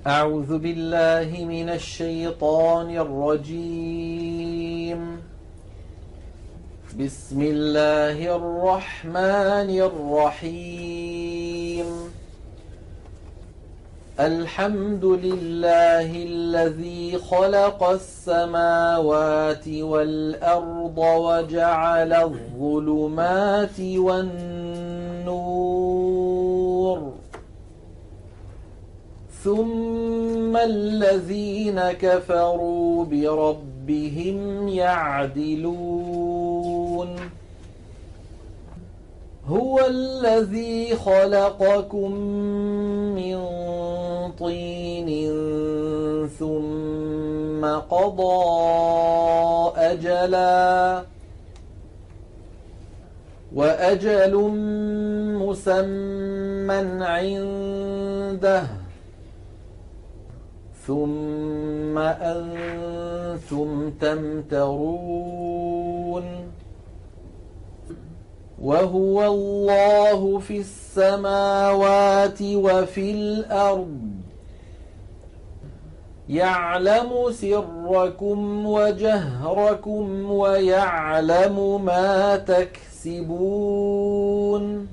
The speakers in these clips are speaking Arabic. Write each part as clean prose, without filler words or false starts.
أعوذ بالله من الشيطان الرجيم. بسم الله الرحمن الرحيم. الحمد لله الذي خلق السماوات والأرض وجعل الظلمات والنور، ثم الذين كفروا بربهم يعدلون. هو الذي خلقكم من طين ثم قضى أجلا، وأجل مسمى عنده، ثم أنتم تمترون. وهو الله في السماوات وفي الأرض، يعلم سركم وجهركم ويعلم ما تكسبون.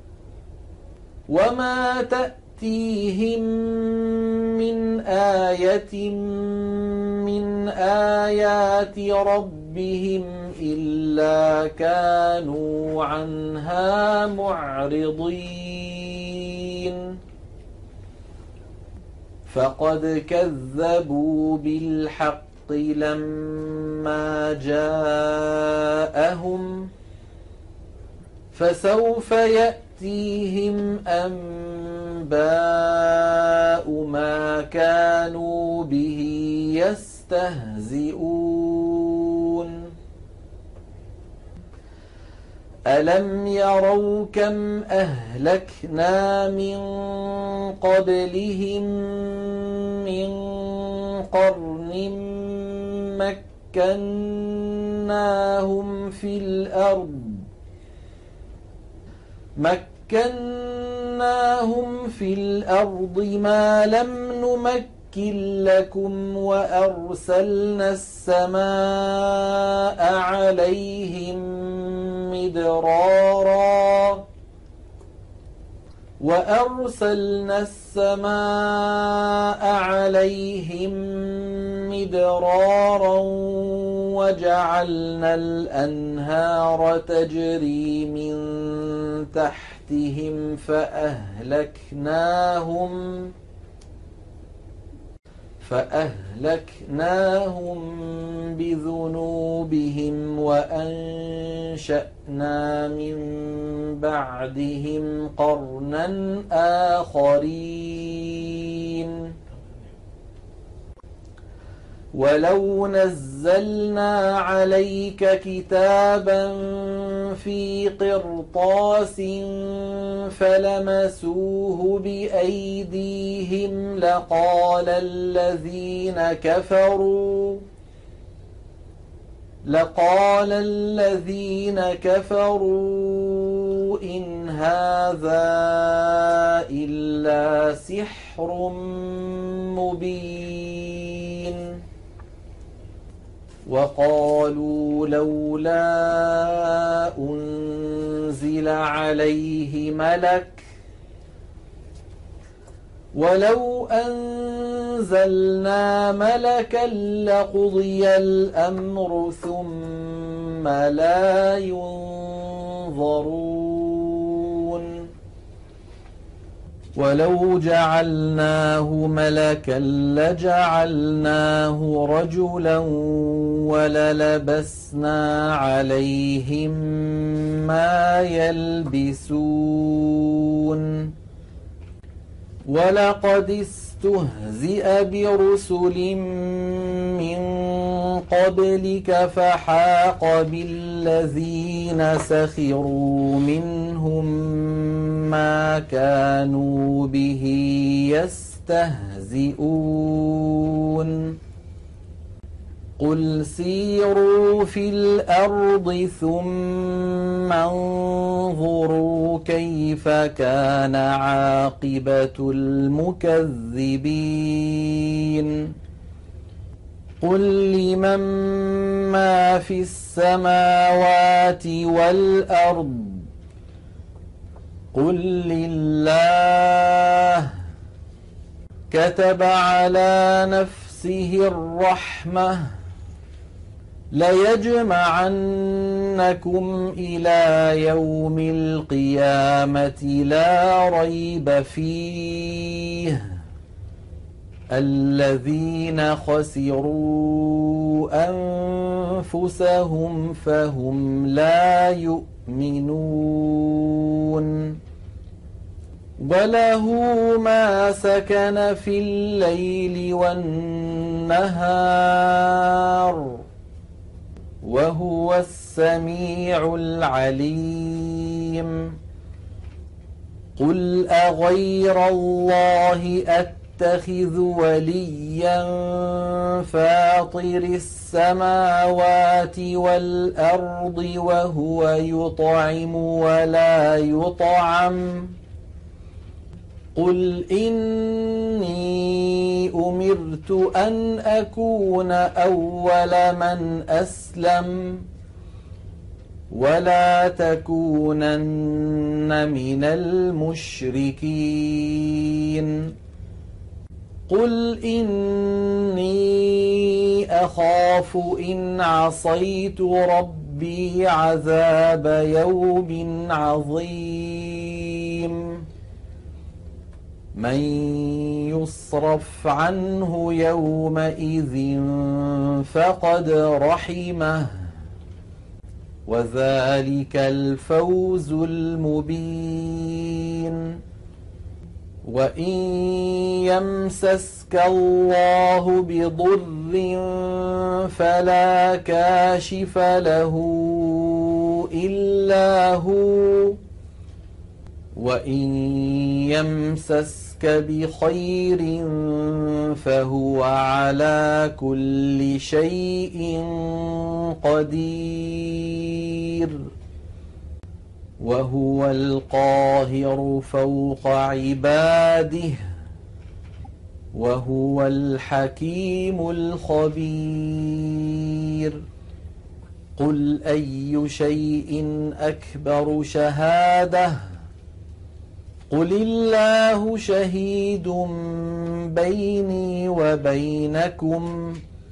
وما تأتيهم من آية من آيات ربهم إلا كانوا عنها معرضين. فقد كذبوا بالحق لما جاءهم، فسوف يأتيهم أنباء ما كانوا به يستهزئون. ألم يروا كم أهلكنا من قبلهم من قرن مكناهم في الأرض ما لم نمكن لكم، وأرسلنا السماء عليهم مدرارا وجعلنا الأنهار تجري من تحتهم فأهلكناهم بذنوبهم، وأنشأنا من بعدهم قرنا آخرين. ولو نزلنا عليك كتابا في قرطاس فلمسوه بأيديهم لقال الذين كفروا إن هذا إلا سحر مبين. وقالوا لولا أنزل عليه ملك، ولو أنزلنا ملكا لقضي الأمر ثم لا ينظرون. ولو جعلناه ملكا لجعلناه رجلا وللبسنا عليهم ما يلبسون. ولقد استهزئ برسل من قبلك فحاق بالذين سخروا منهم ما كانوا به يستهزئون. قل سيروا في الأرض ثم انظروا كيف كان عاقبة المكذبين قل لمن ما في السماوات والأرض قل لله كتب على نفسه الرحمة ليجمعنكم إلى يوم القيامة لا ريب فيه الذين خسروا أنفسهم فهم لا يؤمنون وله ما سكن في الليل والنهار وهو السميع العليم قل أغير الله أتخذ وليا فاطر السماوات والأرض وهو يطعم ولا يطعم قل إني أمرت أن أكون أول من أسلم ولا تكونن من المشركين قل إني أخاف إن عصيت ربي عذاب يوم عظيم من يصرف عنه يومئذ فقد رحمه وذلك الفوز المبين وإن يمسسك الله بضر فلا كاشف له إلا هو وإن يمسسك بخير فهو على كل شيء قدير وهو القاهر فوق عباده وهو الحكيم الخبير قل أي شيء أكبر شهادة قل الله شهيد بيني وبينكم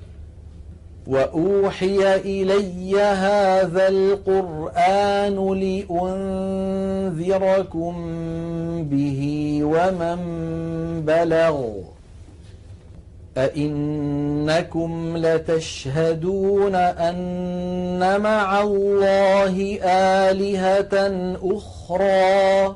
وأوحي إلي هذا القرآن لأنذركم به ومن بلغ أئنكم لتشهدون أن مع الله آلهة أخرى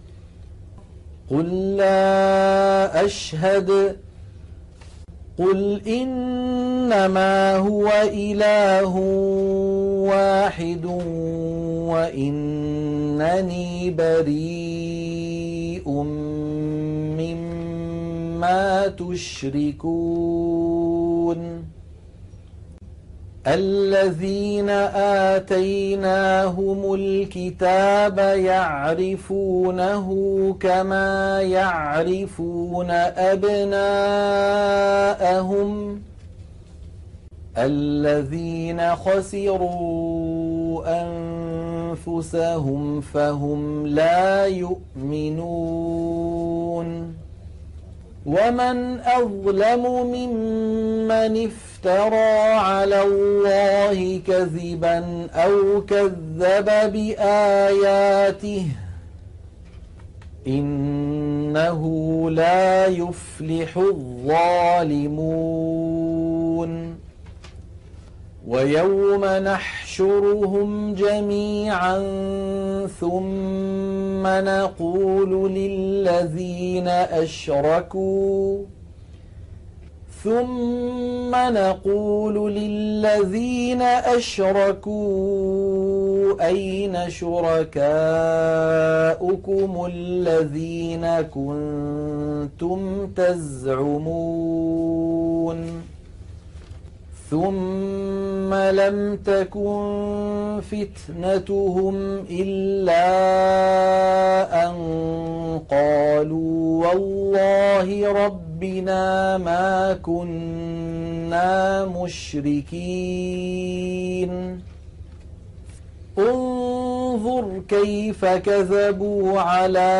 قل لا أشهد قل إنما هو إله واحد وإنني بريء مما تشركون الذين آتيناهم الكتاب يعرفونه كما يعرفون أبناءهم الذين خسروا أنفسهم فهم لا يؤمنون ومن أظلم ممن افترى على الله كذبا أو كذب بآياته إنه لا يفلح الظالمون ويوم نحشرهم جميعا ثم نقول للذين أشركوا أين شركاؤكم الذين كنتم تزعمون ثم لم تكن فتنتهم إلا أن قالوا والله ربنا ما كنا مشركين انظر كيف كذبوا على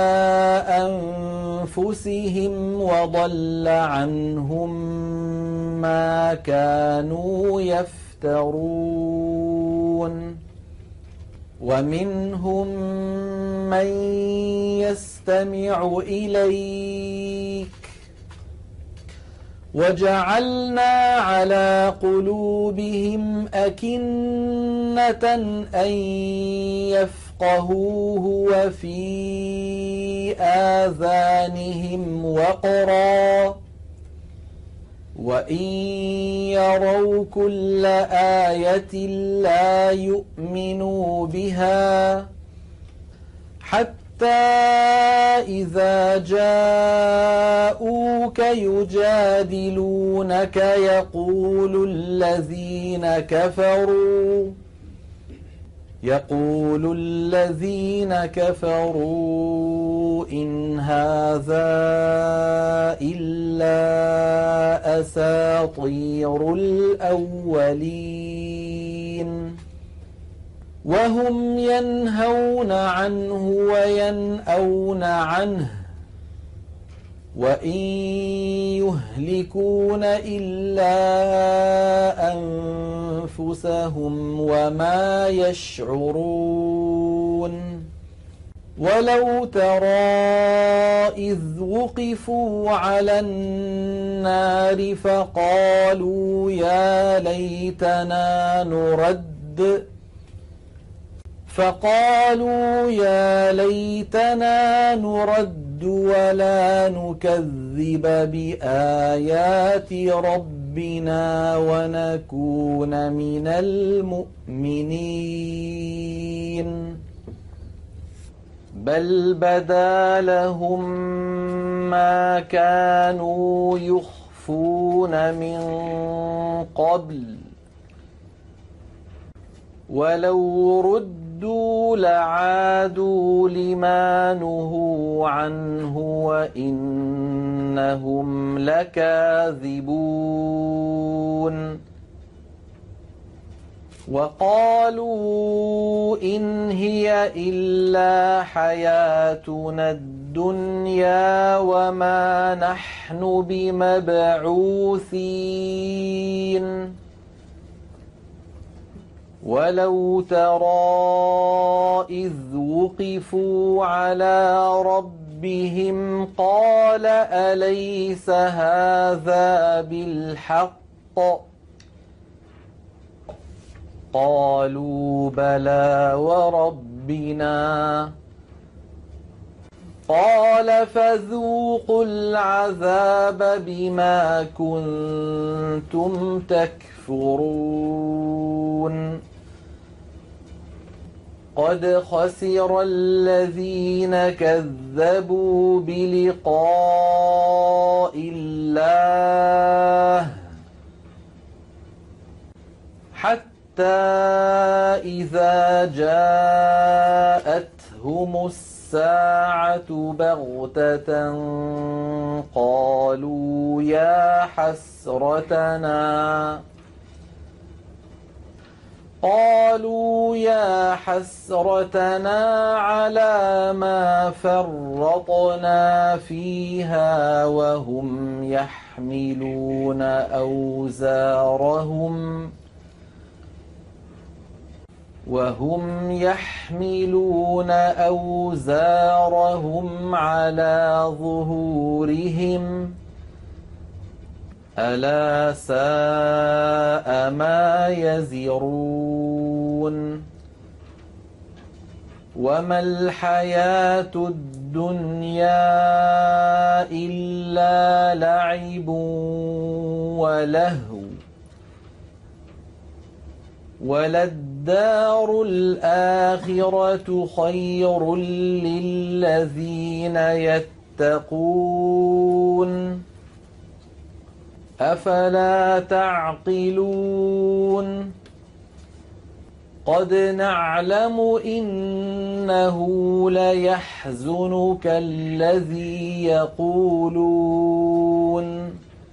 أنفسهم وضل عنهم ما كانوا يفترون ومنهم من يستمع إليك وجعلنا على قلوبهم أكنة أن يفقهوه وفي آذانهم وقرا وإن يروا كل آية لا يؤمنوا بها حتى إذا جاءوك يجادلونك يقول الذين كفروا إن هذا إلا أساطير الأولين وهم ينهون عنه وينأون عنه وإن يهلكون إلا أنفسهم وما يشعرون ولو ترى إذ وقفوا على النار فقالوا يا ليتنا نرد ولا نكذب بآيات ربنا ونكون من المؤمنين بل بدا لهم ما كانوا يخفون من قبل ولو ردوا لعادوا لما نهوا عنه وإنهم لكاذبون وقالوا إن هي إلا حياتنا الدنيا وما نحن بمبعوثين ولو ترى إذ وقفوا على ربهم قال أليس هذا بالحق قالوا بلى وربنا قال فذوقوا العذاب بما كنتم تكفرون قد خسر الذين كذبوا بلقاء الله حتى إذا جاءتهم الساعة بغتة قالوا يا حسرتنا على ما فرطنا فيها وهم يحملون أوزارهم على ظهورهم ألا ساء ما يزرون وما الحياة الدنيا إلا لعب ولهو وللدار الآخرة خير للذين يتقون أفلا تعقلون قد نعلم إنه ليحزنك الذي يقولون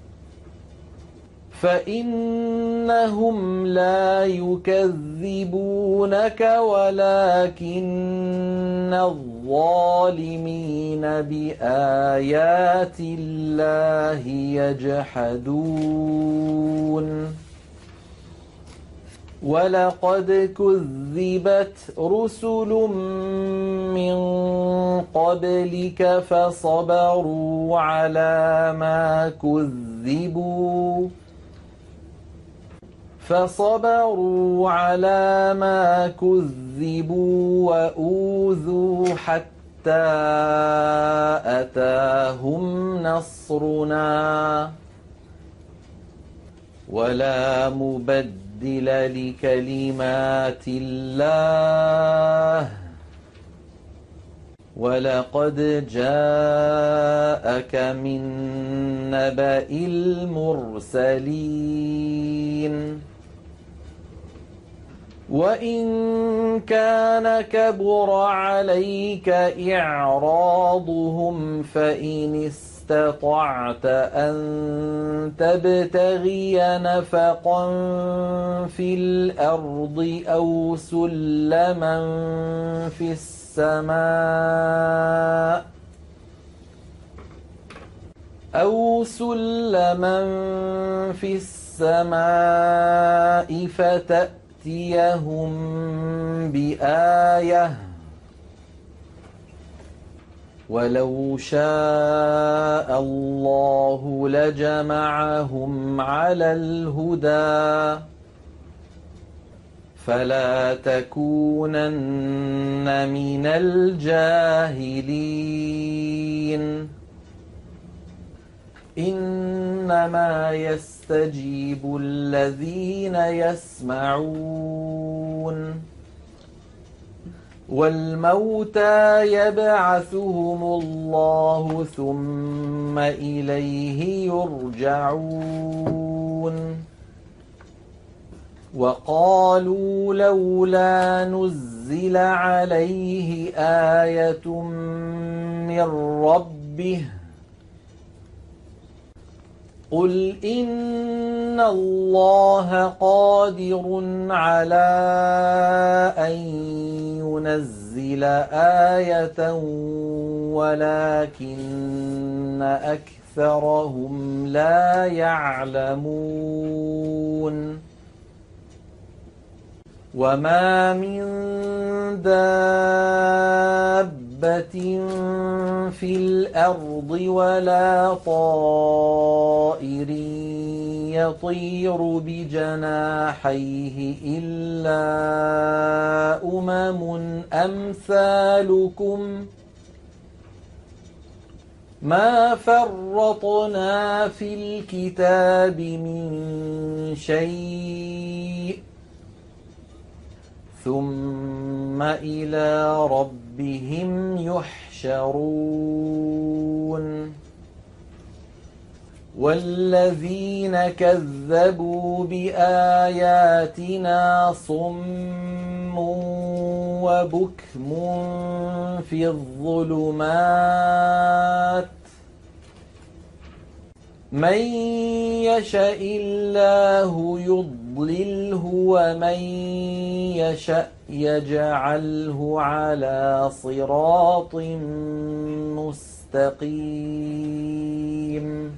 فإنهم لا يكذبونك ولكن الظالمين بآيات الله يجحدون ولقد كذبت رسل من قبلك فصبروا على ما كذبوا وأوذوا حتى أتاهم نصرنا ولا مبدل لكلمات الله ولقد جاءك من نبأ المرسلين وإن كان كبر عليك إعراضهم فإن استطعت أن تبتغي نفقا في الأرض أو سلما في السماء فتأتيهم بآية ولو شاء الله لجمعهم على الهدى فلا تكونن من الجاهلين إنما يستجيب الذين يسمعون والموتى يبعثهم الله ثم إليه يرجعون وقالوا لولا نزل عليه آية من ربه قل إن الله قادر على أن ينزل آية ولكن أكثرهم لا يعلمون وما من دابة في الأرض ولا طائر يطير بجناحيه إلا أمثالكم ما فرطنا في الكتاب من شيء ثم إلى ربهم يحشرون والذين كذبوا بآياتنا صم وبكم في الظلمات من يشاء الله يضلله ومن يشاء يجعله على صراط مستقيم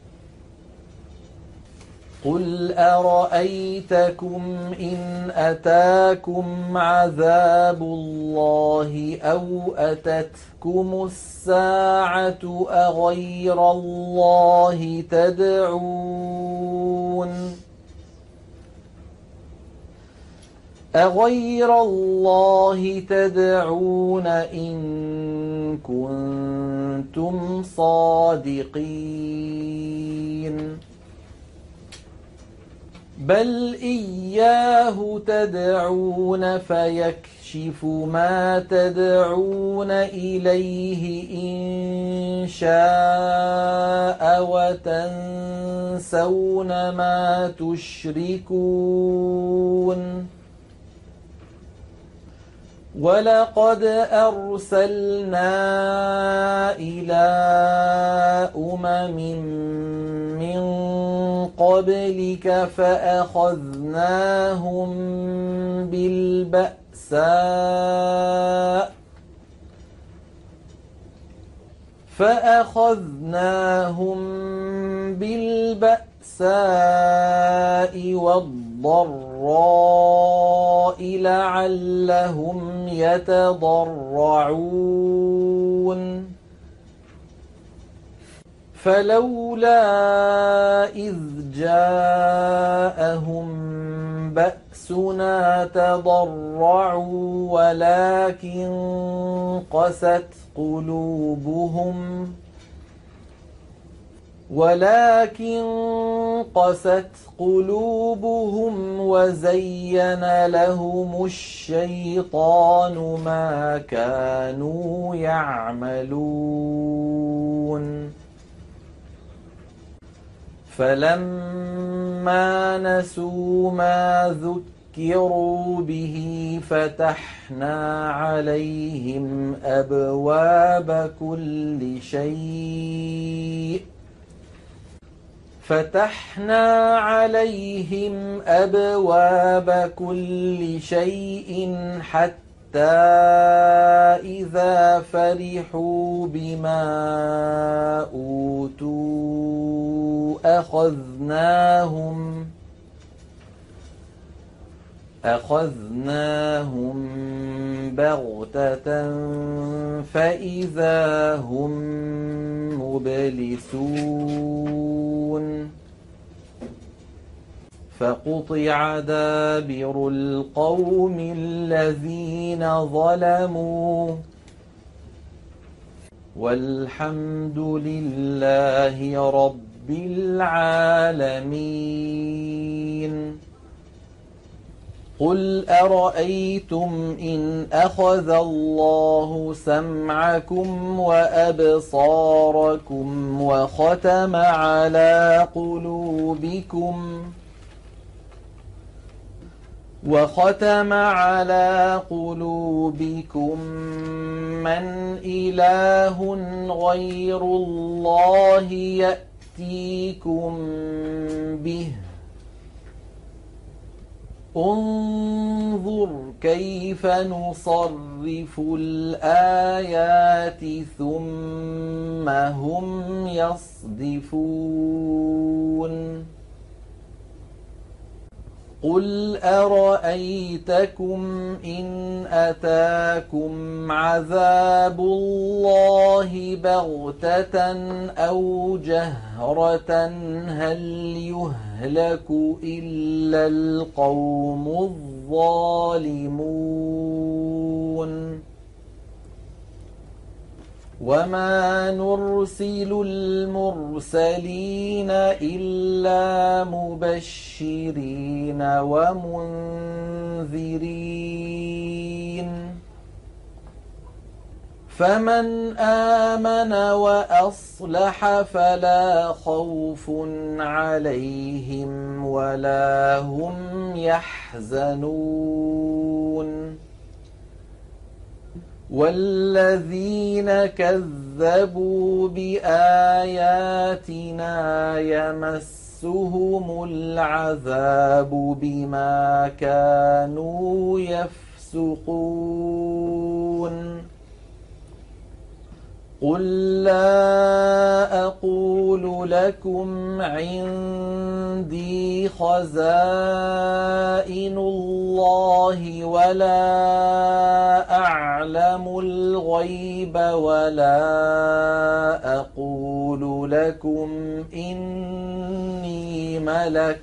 قل أرأيتكم إن أتاكم عذاب الله أو أتتكم الساعة أغير الله تدعون إن كنتم صادقين بل إياه تدعون فيكشف ما تدعون إليه إن شاء وتنسون ما تشركون ولقد أرسلنا إلى أمم من قبلك فأخذناهم بالبأساء والضراء لعلهم يتضرعون فلولا إذ جاءهم بأسنا تضرعوا ولكن قست قلوبهم وزين لهم الشيطان ما كانوا يعملون فلما نسوا ما ذكروا به فتحنا عليهم أبواب كل شيء حتى إذا فرحوا بما أوتوا أخذناهم بغتة فإذا هم مبلسون فقطع دابر القوم الذين ظلموا والحمد لله رب العالمين قل أرأيتم إن أخذ الله سمعكم وأبصاركم وختم على قلوبكم من إله غير الله يأتيكم به انظر كيف نصرف الآيات ثم هم يصدفون قل أرأيتكم إن أتاكم عذاب الله بغتة أو جهرة هل يهلك إلا القوم الظالمون وما نرسل المرسلين إلا مبشرين ومنذرين فمن آمن وأصلح فلا خوف عليهم ولا هم يحزنون والذين كذبوا بآياتنا يمسهم العذاب بما كانوا يفسقون قل لا أقول لكم عندي خزائن الله ولا أعلم الغيب ولا أقول لكم إني ملك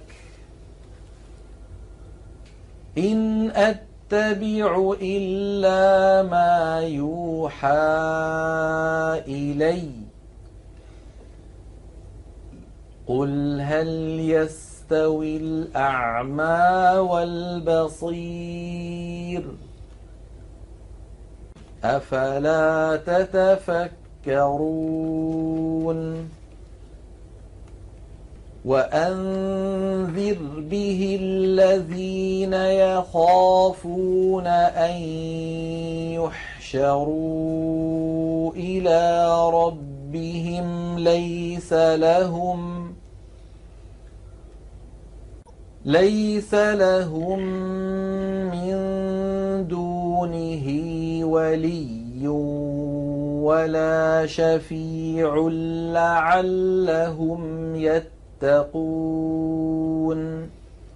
إن أتبع إلا ما يوحى إلي قل هل يستوي الأعمى والبصير أفلا تتفكرون وأنذر به الذين يخافون أن يحشروا إلى ربهم ليس لهم من دونه ولي ولا شفيع لعلهم يتقون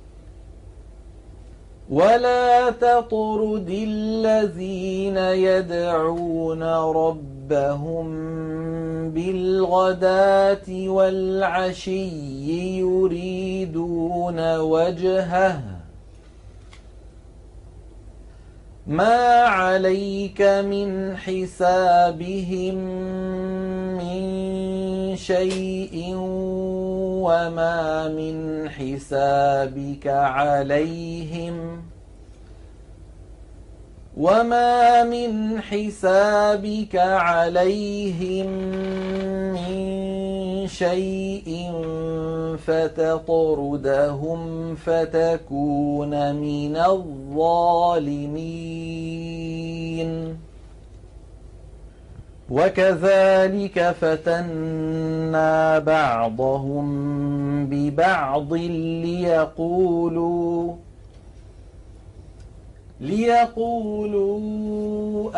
ولا تطرد الذين يدعون ربهم بالغداة والعشي يريدون وجهه ما عليك من حسابهم من شيء وما من حسابك عليهم من شيء فتطردهم فتكون من الظالمين وكذلك فتنا بعضهم ببعض ليقولوا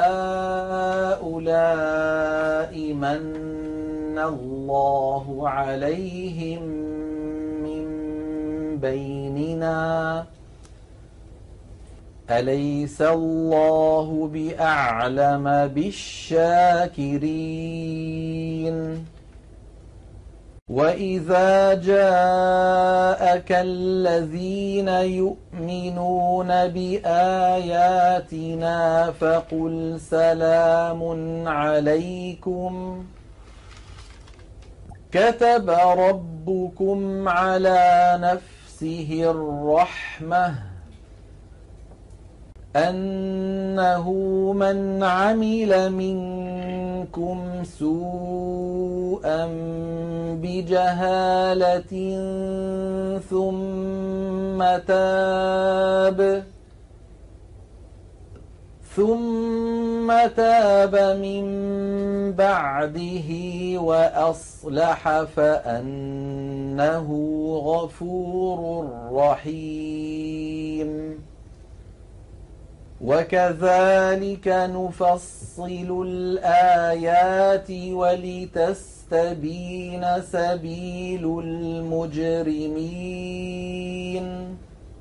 أهؤلاء من الله عليهم من بيننا أليس الله بأعلم بالشاكرين وإذا جاءك الذين يؤمنون بآياتنا فقل سلام عليكم كتب ربكم على نفسه الرحمة أنه من عمل منكم سوءا بجهالة ثم تاب من بعده وأصلح فأنه غفور رحيم وكذلك نفصل الآيات ولتستبين سبيل المجرمين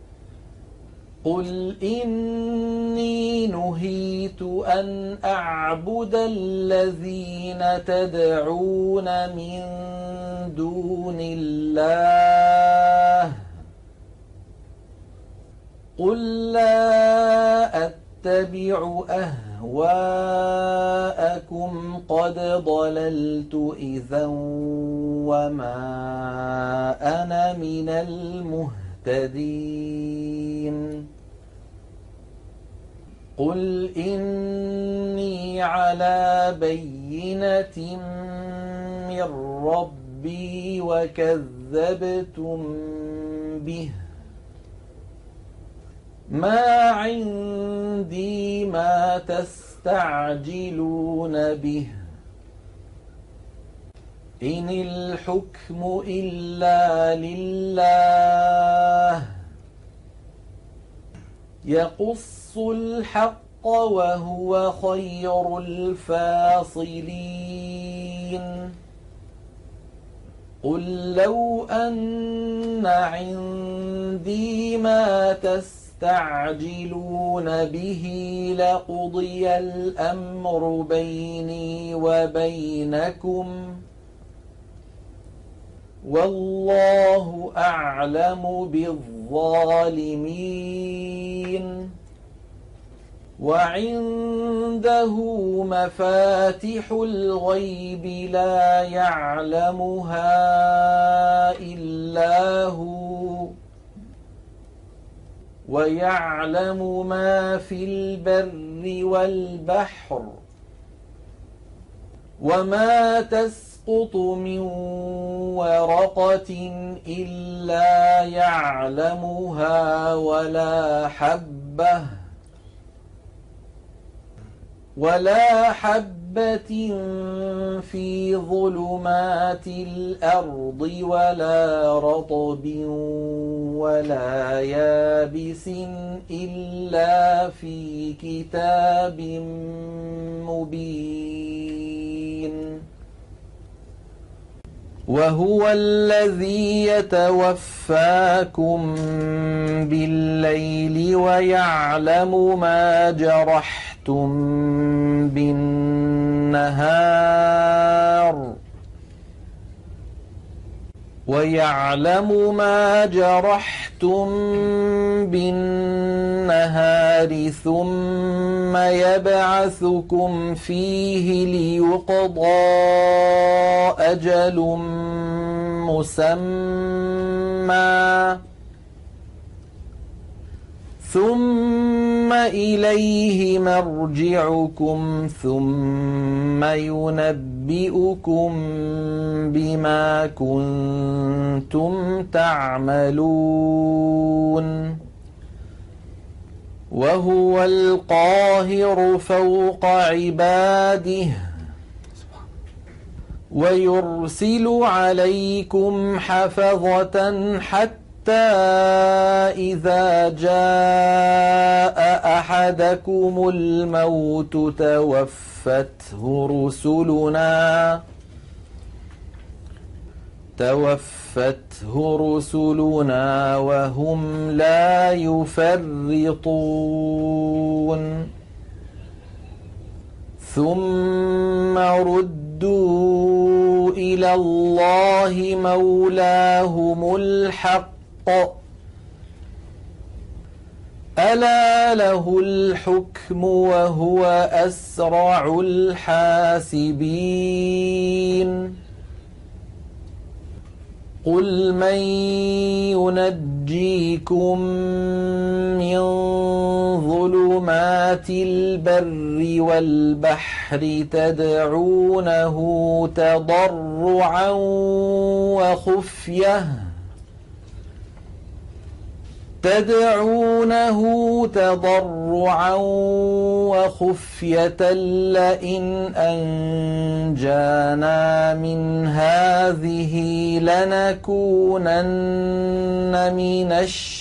قل إني نهيت أن أعبد الذين تدعون من دون الله قل لا أتبع أهواءكم قد ضللت إذا وما أنا من المهتدين قل إني على بينة من ربي وكذبتم به ما عندي ما تستعجلون به إن الحكم إلا لله يقص الحق وهو خير الفاصلين قل لو أن عندي ما تستعجلون به لقضي الأمر بيني وبينكم والله أعلم بالظالمين وعنده مفاتح الغيب لا يعلمها إلا هو ويعلم ما في البر والبحر وما تسقط من ورقة إلا يعلمها ولا حبة في ظلمات الأرض ولا رطب ولا يابس إلا في كتاب مبين. وهو الذي يتوفاكم بالليل ويعلم ما جرحتم بالنهار ثم يبعثكم فيه ليقضى أجل مسمى ثم إليه مرجعكم ثم ينبئكم بما كنتم تعملون. وهو القاهر فوق عباده ويرسل عليكم حفظة حتى إذا جاء أحدكم الموت توفته رسلنا وهم لا يفرطون ثم ردوا إلى الله مولاهم الحق ألا له الحكم وهو أسرع الحاسبين. قل من ينجيكم من ظلمات البر والبحر تدعونه تضرعا وخفية لئن أنجانا من هذه لنكونن من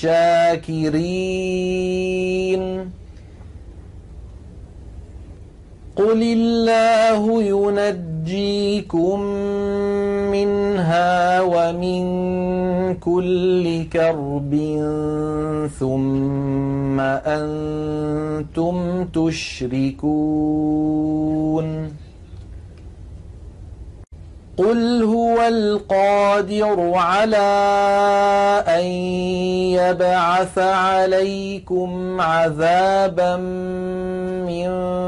الشاكرين. قل الله ينجيكم منها ومن كل كرب ثم أنتم تشركون. قل هو القادر على أن يبعث عليكم عذابا من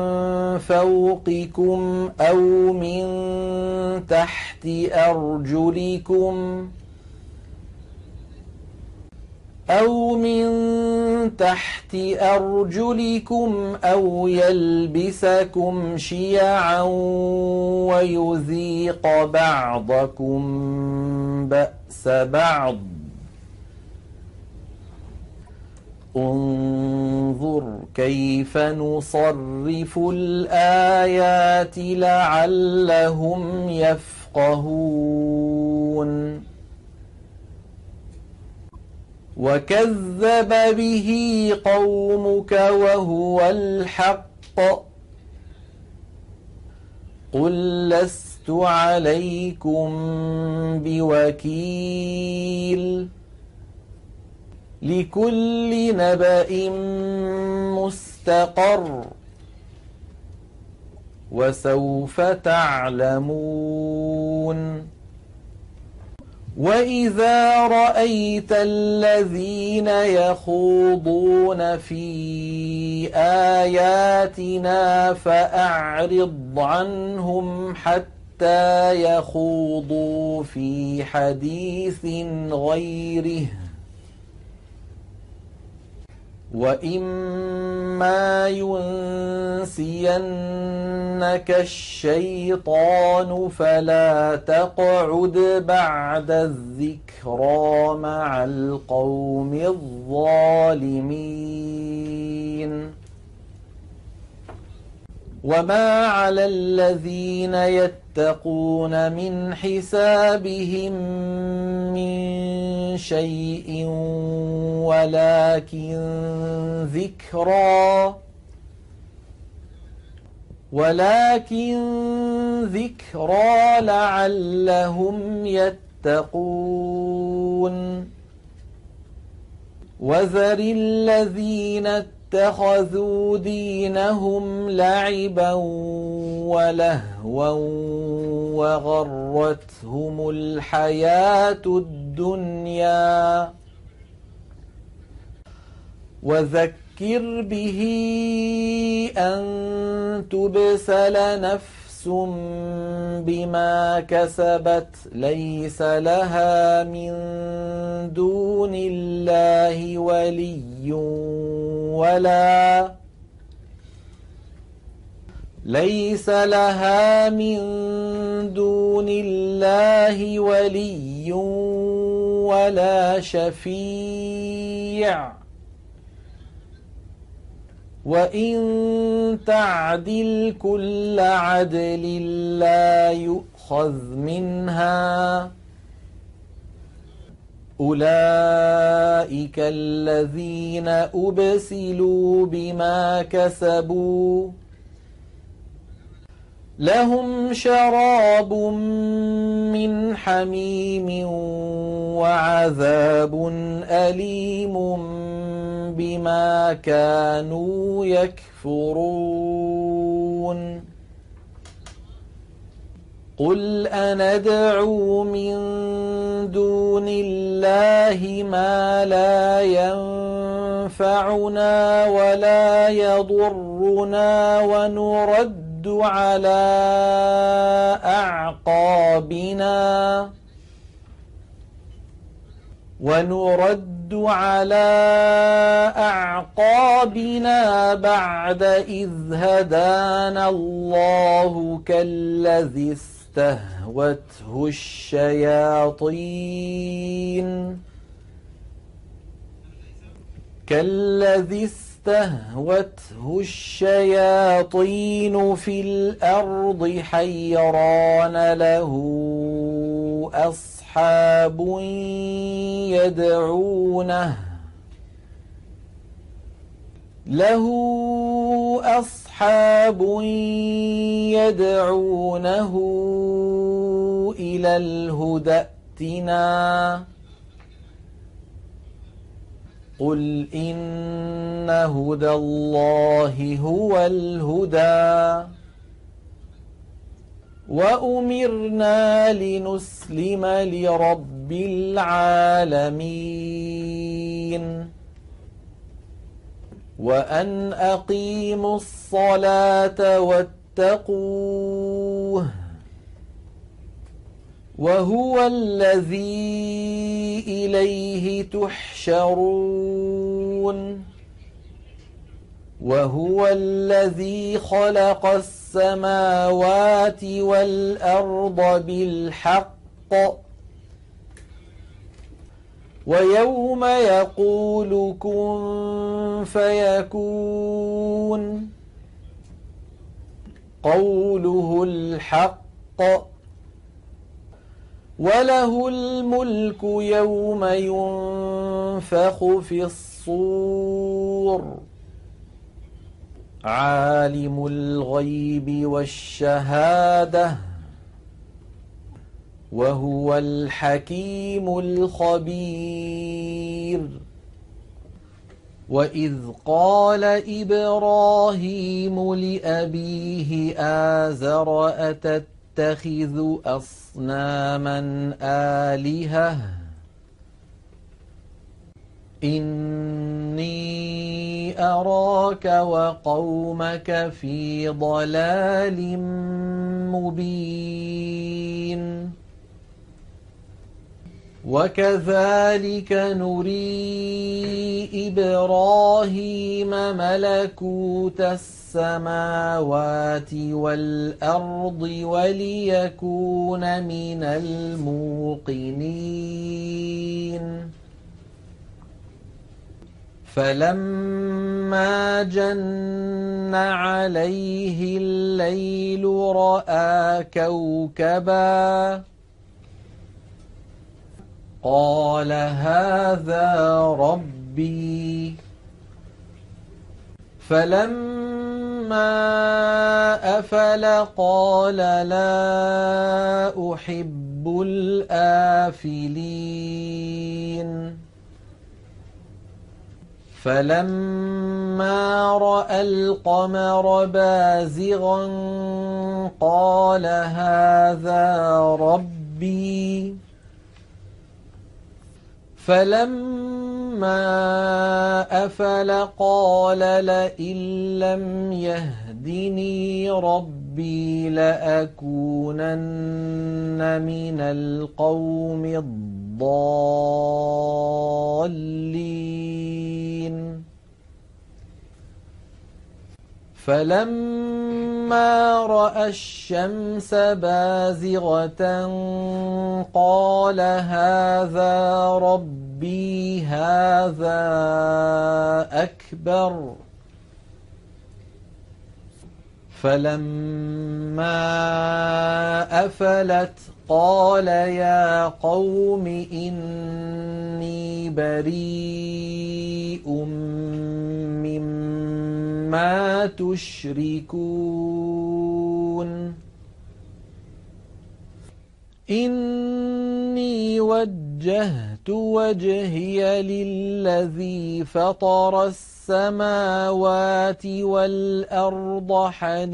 فوقكم أو من تحت أرجلكم أو يلبسكم شيعا ويذيق بعضكم بأس بعض. انظر كيف نصرف الآيات لعلهم يفقهون. وكذب به قومك وهو الحق قل لست عليكم بوكيل لكل نبأ مستقر وسوف تعلمون. وإذا رأيت الذين يخوضون في آياتنا فأعرض عنهم حتى يخوضوا في حديث غيره وإما ينسينك الشيطان فلا تقعد بعد الذكرى مع القوم الظالمين. وما على الذين يتقون من حسابهم من شيء ولكن ذكرى لعلهم يتقون. وذر الذين اتخذوا دينهم لعبا ولهوا وغرتهم الحياة الدنيا وذكر به أن تبسل نفس بما كسبت ليس لها من دون الله ولي ولا شفيع وإن تعدل كل عدل لا يؤخذ منها أولئك الذين أبسلوا بما كسبوا لهم شراب من حميم وعذاب أليم بما كانوا يكفرون. قل أندعو من دون الله ما لا ينفعنا ولا يضرنا ونرد على أعقابنا بعد إذ هدانا الله كالذي استهوته الشياطين في الأرض حيران له أصحاب يدعونه إلى الهدى ائتنا قل إن هدى الله هو الهدى وأمرنا لنسلم لرب العالمين وأن أقيموا الصلاة واتقوه وهو الذي إليه تحشرون وهو الذي خلق السماوات والأرض بالحق ويوم يقول كن فيكون قوله الحق وله الملك يوم ينفخ في الصور عالم الغيب والشهادة وهو الحكيم الخبير. وإذ قال إبراهيم لأبيه آزر أتتخذ أصناما آلهة إني أراك وقومك في ضلال مبين وكذلك نري إبراهيم ملكوت السماوات والأرض وليكون من الموقنين فلما جن عليه الليل رأى كوكبا قال هذا ربي فلما أفل قال لا أحب الآفلين فلما رأى القمر بازغا قال هذا ربي فلما أفل قال لئن لم يهدني ربي لأكونن من القوم الضالين فلما رأى الشمس بازغة قال هذا ربي هذا أكبر فلما أفلت قال يا قوم إني بريء مما تشركون إني وجهت وجهي للذي فطر السماوات والأرض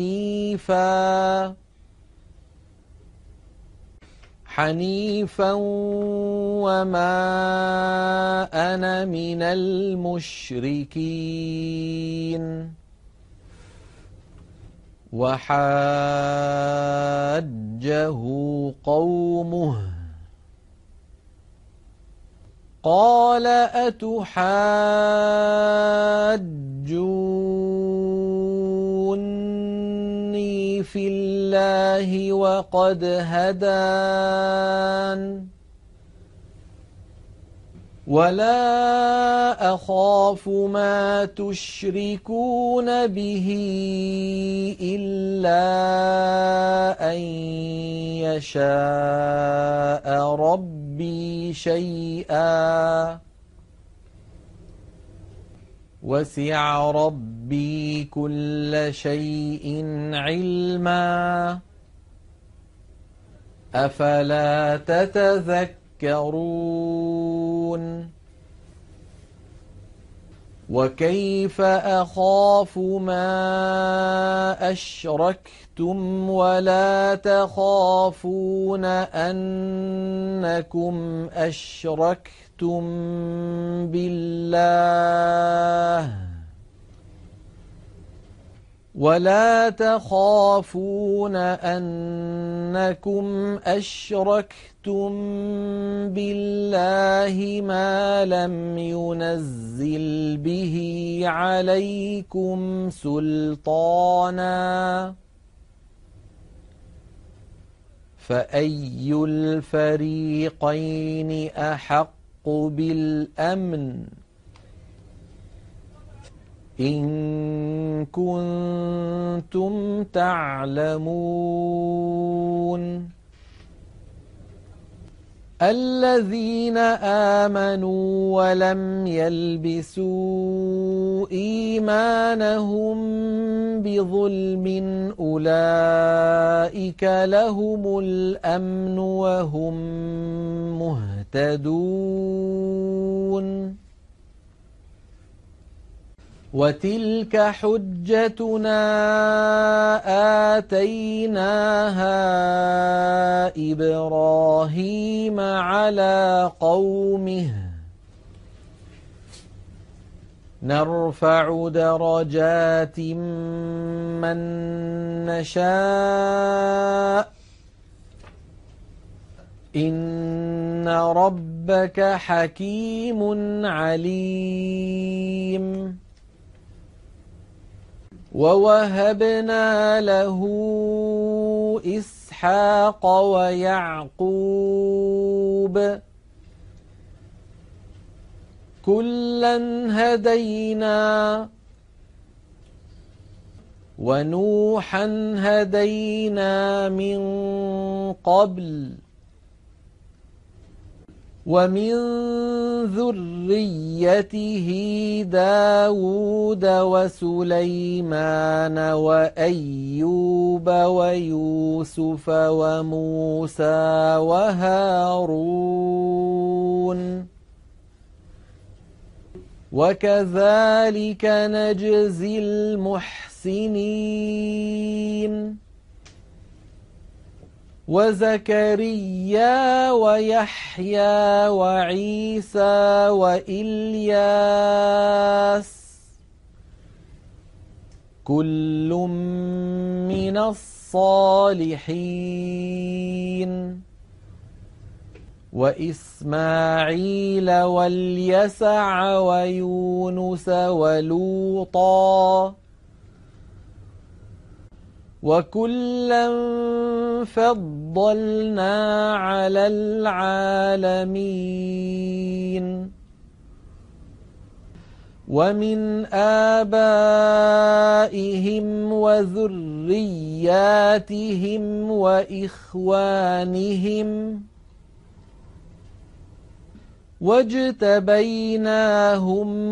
حنيفا وما أنا من المشركين وحاجه قومه قال أتحاجوني في الله وقد هدان ولا أخاف ما تشركون به إلا أن يشاء ربي شيئا وسع ربي كل شيء علما أفلا تتذكرون وكيف أخاف ما أشركتم ولا تخافون أنكم أشركتم بالله ولا تخافون أنكم أشركتم بالله ما لم ينزل به عليكم سلطانا فأي الفريقين أحق بالأمن إن كنتم تعلمون الذين آمنوا ولم يلبسوا إيمانهم بظلم أولئك لهم الأمن وهم مهتدون وتلك حجتنا آتيناها إبراهيم على قومه نرفع درجات من نشاء إن ربك حكيم عليم. ووهبنا له إسحاق ويعقوب كلا هدينا ونوحا هدينا من قبل ومن ذريته داود وسليمان وأيوب ويوسف وموسى وهارون وكذلك نجزي المحسنين وزكريا ويحيى وعيسى وإلياس كل من الصالحين وإسماعيل واليسع ويونس ولوطا وكلا فضلنا على العالمين ومن آبائهم وذرياتهم وإخوانهم واجتبيناهم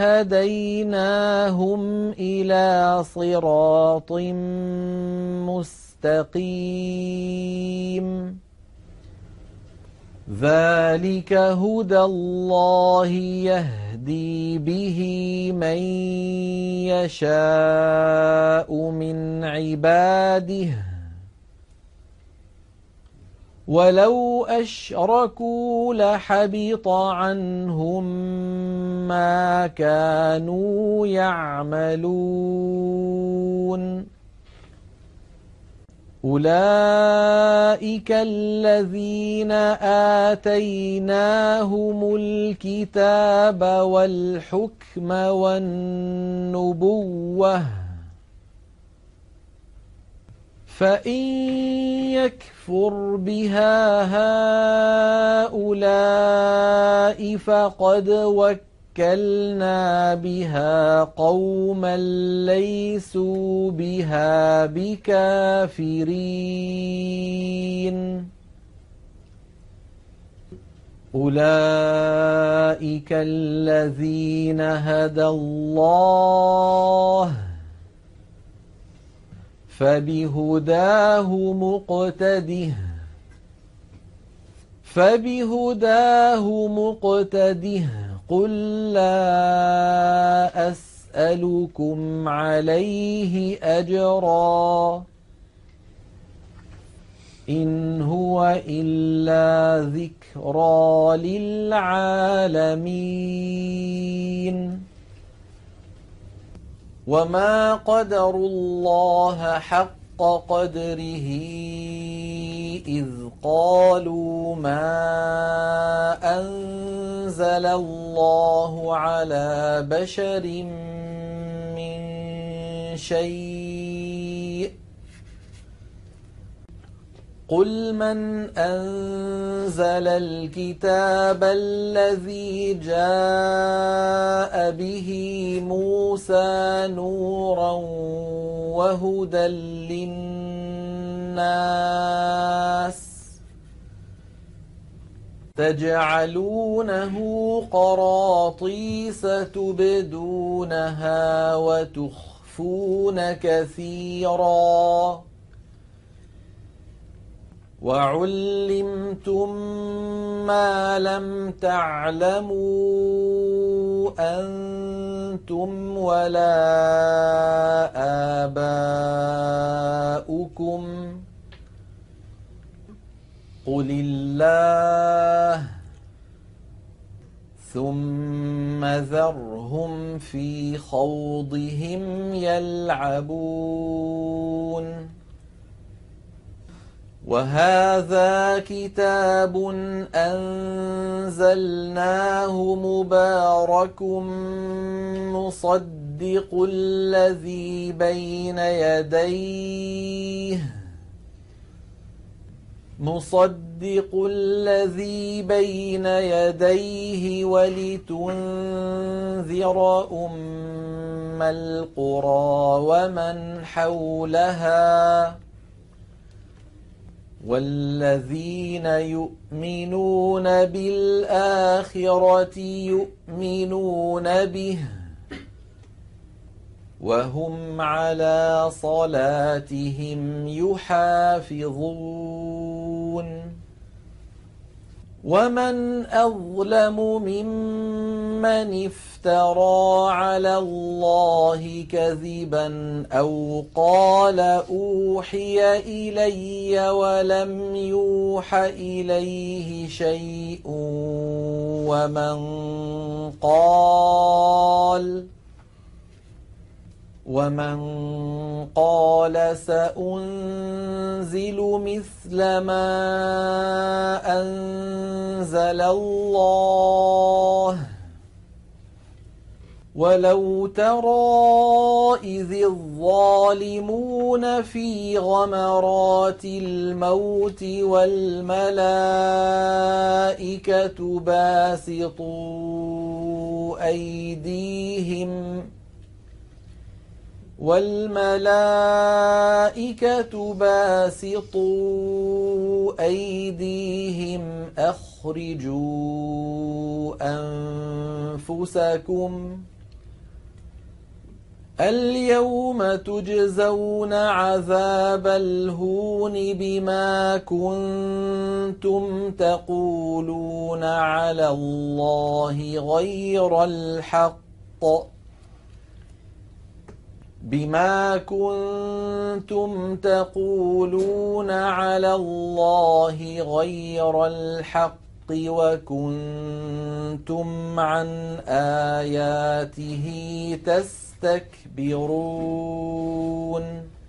وهديناهم إلى صراط مستقيم ذلك هدى الله يهدي به من يشاء من عباده ولو أشركوا لحبط عنهم ما كانوا يعملون أولئك الذين آتيناهم الكتاب والحكم والنبوة فإن يكفر بها هؤلاء فقد وكلنا بها قوما ليسوا بها بكافرين أولئك الذين هدى الله فبهداه مقتده قل لا أسألكم عليه أجرا إن هو إلا ذكرى للعالمين وما قدروا الله حق قدره إذ قالوا ما أنزل الله على بشر من شيء قل من أنزل الكتاب الذي جاء به موسى نورا وهدى للناس تجعلونه قراطيس تبدونها وتخفون كثيرا وعلمتم ما لم تعلموا أنتم ولا آباؤكم قل الله ثم ذرهم في خوضهم يلعبون وهذا كتاب أنزلناه مبارك مصدق الذي بين يديه ولتنذر أم القرى ومن حولها والذين يؤمنون بالآخرة يؤمنون به وهم على صلاتهم يحافظون ومن أظلم ممن افترى على الله كذبا أو قال أوحي إلي ولم يوح إليه شيء ومن قال سأنزل مثل ما أنزل الله ولو ترى إذ الظالمون في غمرات الموت والملائكة باسطوا أيديهم أخرجوا أنفسكم اليوم تجزون عذاب الهون بما كنتم تقولون على الله غير الحق وكنتم عن آياته تستكبرون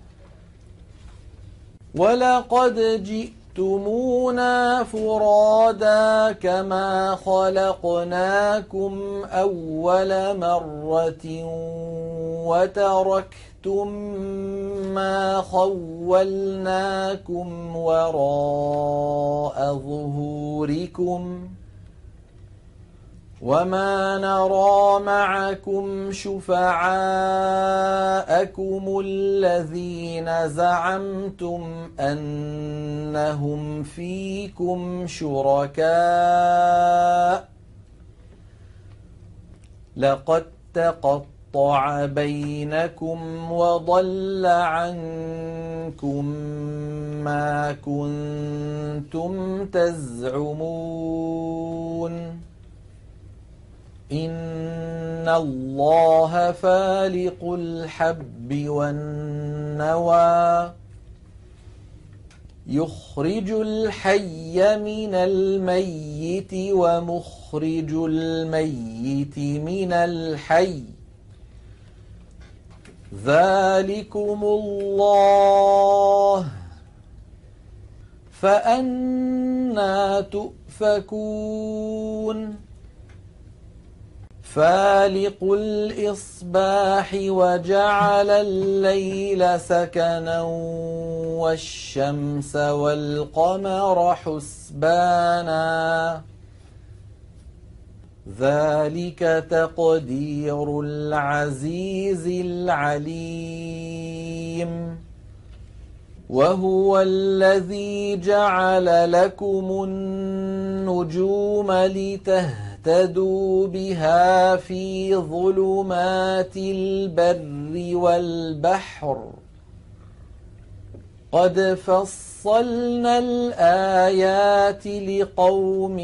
ولقد جئتمونا فرادا كما خلقناكم أول مرة وتركتم ما خولناكم وراء ظهوركم وما نرى معكم شفعاءكم الذين زعمتم أنهم فيكم شركاء لقد تقطع بينكم وضل عنكم ما كنتم تزعمون إن الله فالق الحب والنوى يخرج الحي من الميت ومخرج الميت من الحي ذلكم الله فأنى تؤفكون فالق الإصباح وجعل الليل سكنا والشمس والقمر حسبانا ذلك تقدير العزيز العليم وهو الذي جعل لكم النجوم لتهتدوا بها في ظلمات البر والبحر قد فصلنا الآيات لقوم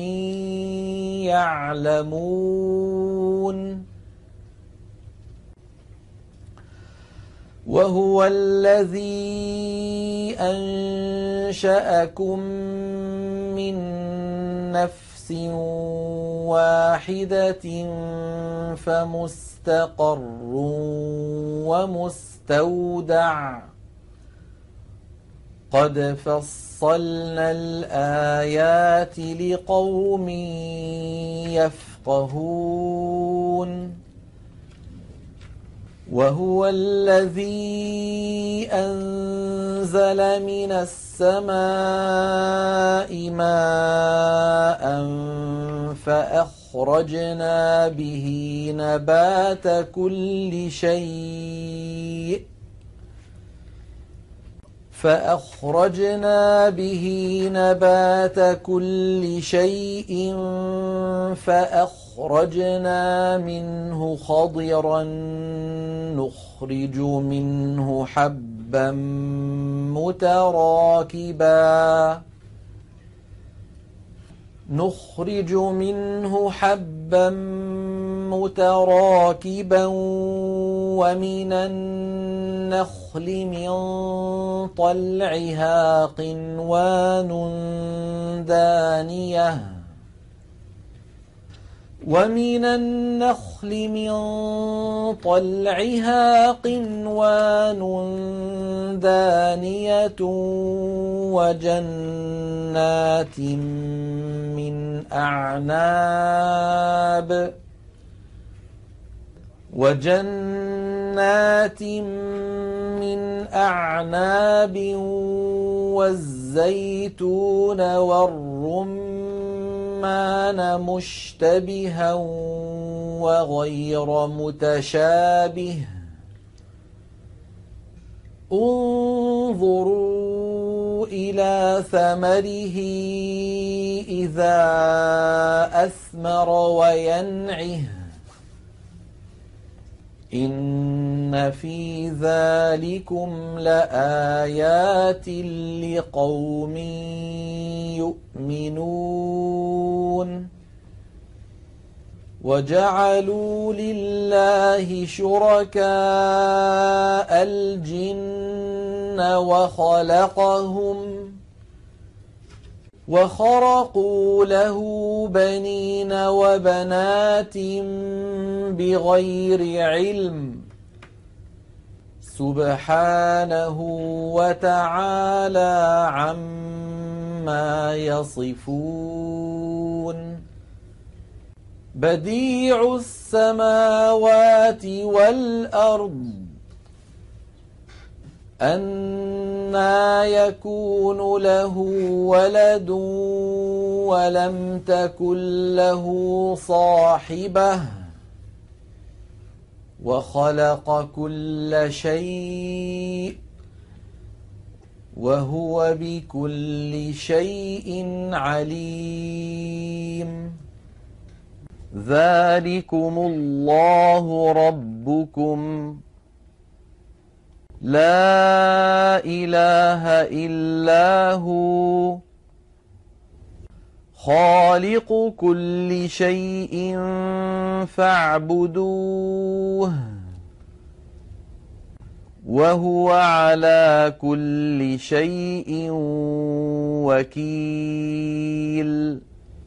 يعلمون وهو الذي أنشأكم من نفس واحدة فمستقر ومستودع قد فصلنا الآيات لقوم يفقهون وهو الذي أنزل من السماء ماء فأخرجنا به نبات كل شيء فأخرجنا منه خضرا نخرج منه حبا متراكبا ومن النخل من طلعها قنوان دانية وجنات من أعناب والزيتون والرمان مشتبها وغير متشابه انظروا إلى ثمره إذا أثمر وينعه إن في ذلكم لآيات لقوم يؤمنون وجعلوا لله شركاء الجن وخرقوا له بنين وبنات بغير علم سبحانه وتعالى عما يصفون بديع السماوات والأرض أنى يكون له ولد ولم تكن له صاحبة وخلق كل شيء وهو بكل شيء عليم ذلكم الله ربكم لا إله إلا هو خالق كل شيء فاعبدوه وهو على كل شيء وكيل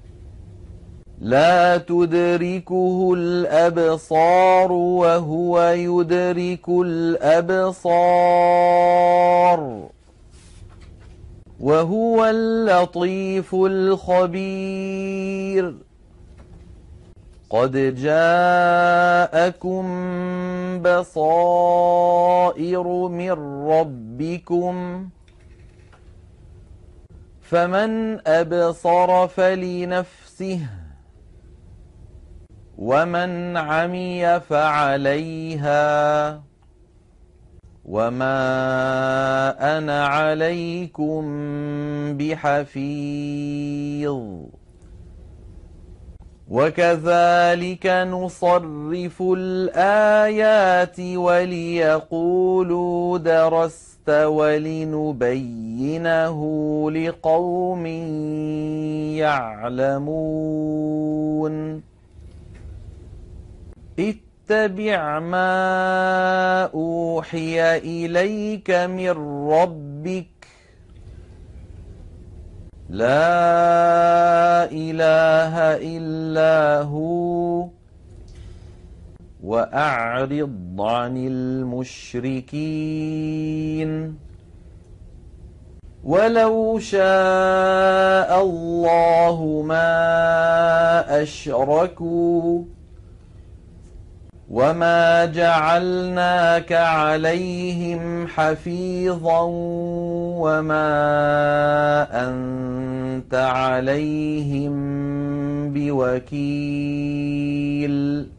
لا تدركه الأبصار وهو يدرك الأبصار وهو اللطيف الخبير قد جاءكم بصائر من ربكم فمن أبصر فلنفسه ومن عمي فعليها وما أنا عليكم بحفيظ وكذلك نصرف الآيات وليقولوا درست ولنبينه لقوم يعلمون اتبع ما أوحي إليك من ربك لا إله إلا هو وأعرض عن المشركين ولو شاء الله ما أشركوا وما جعلناك عليهم حفيظا وما أنت عليهم بوكيل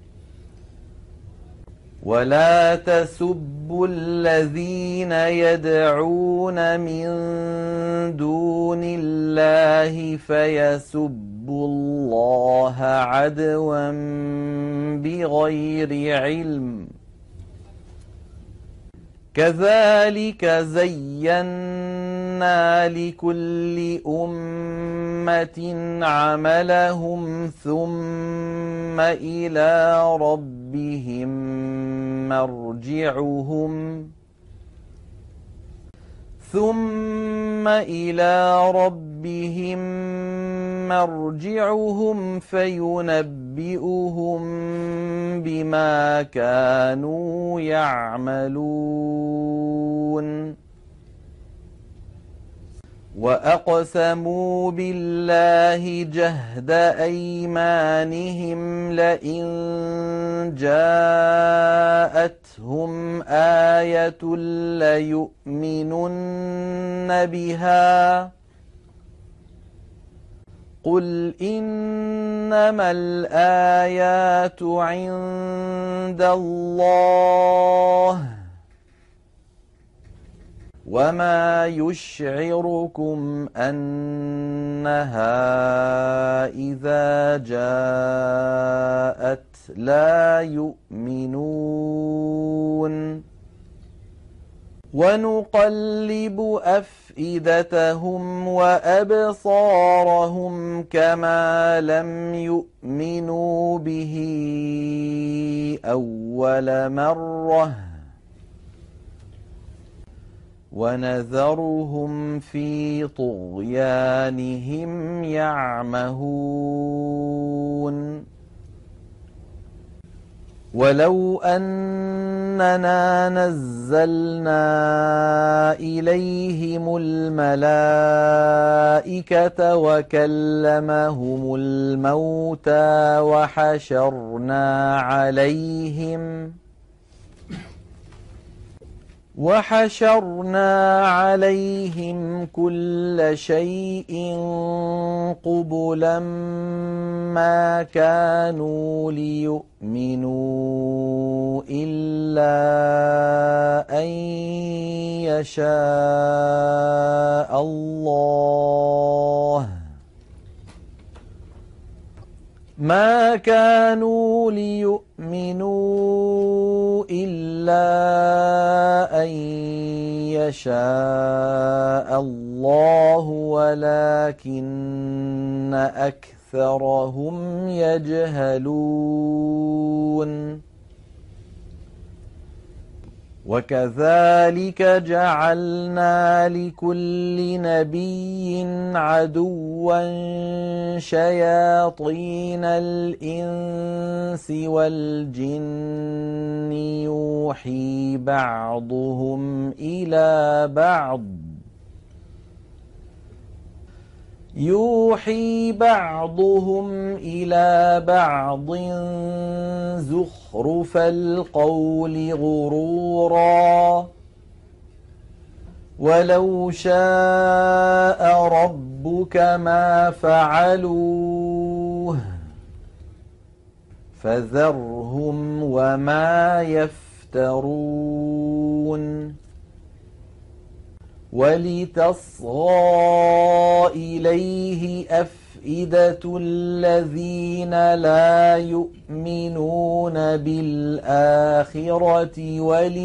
ولا تسبوا الذين يدعون من دون الله فيسبوا الله عدوا بغير علم كذلك زينا لكل أمة عملهم ثم إلى ربهم مرجعهم فينبئهم بما كانوا يعملون وأقسموا بالله جهد أيمانهم لئن جاءتهم آية ليؤمنن بها قل إنما الآيات عند الله وما يشعركم أنها إذا جاءت لا يؤمنون ونقلب أفئدتهم وأبصارهم كما لم يؤمنوا به أول مرة ونذرهم في طغيانهم يعمهون ولو أننا نزلنا إليهم الملائكة وكلمهم الموتى وحشرنا عليهم كل شيء قبلا ما كانوا ليؤمنوا إلا أن يشاء الله ما كانوا ليؤمنوا إلا أن يشاء الله ولكن أكثرهم يجهلون وكذلك جعلنا لكل نبي عدوا شياطين الإنس والجن يوحي بعضهم إلى بعض زخرف القول غرورا ولو شاء ربك ما فعلوه فذرهم وما يفترون ولتصغى إليه أفئدة الذين لا يؤمنون بالآخرة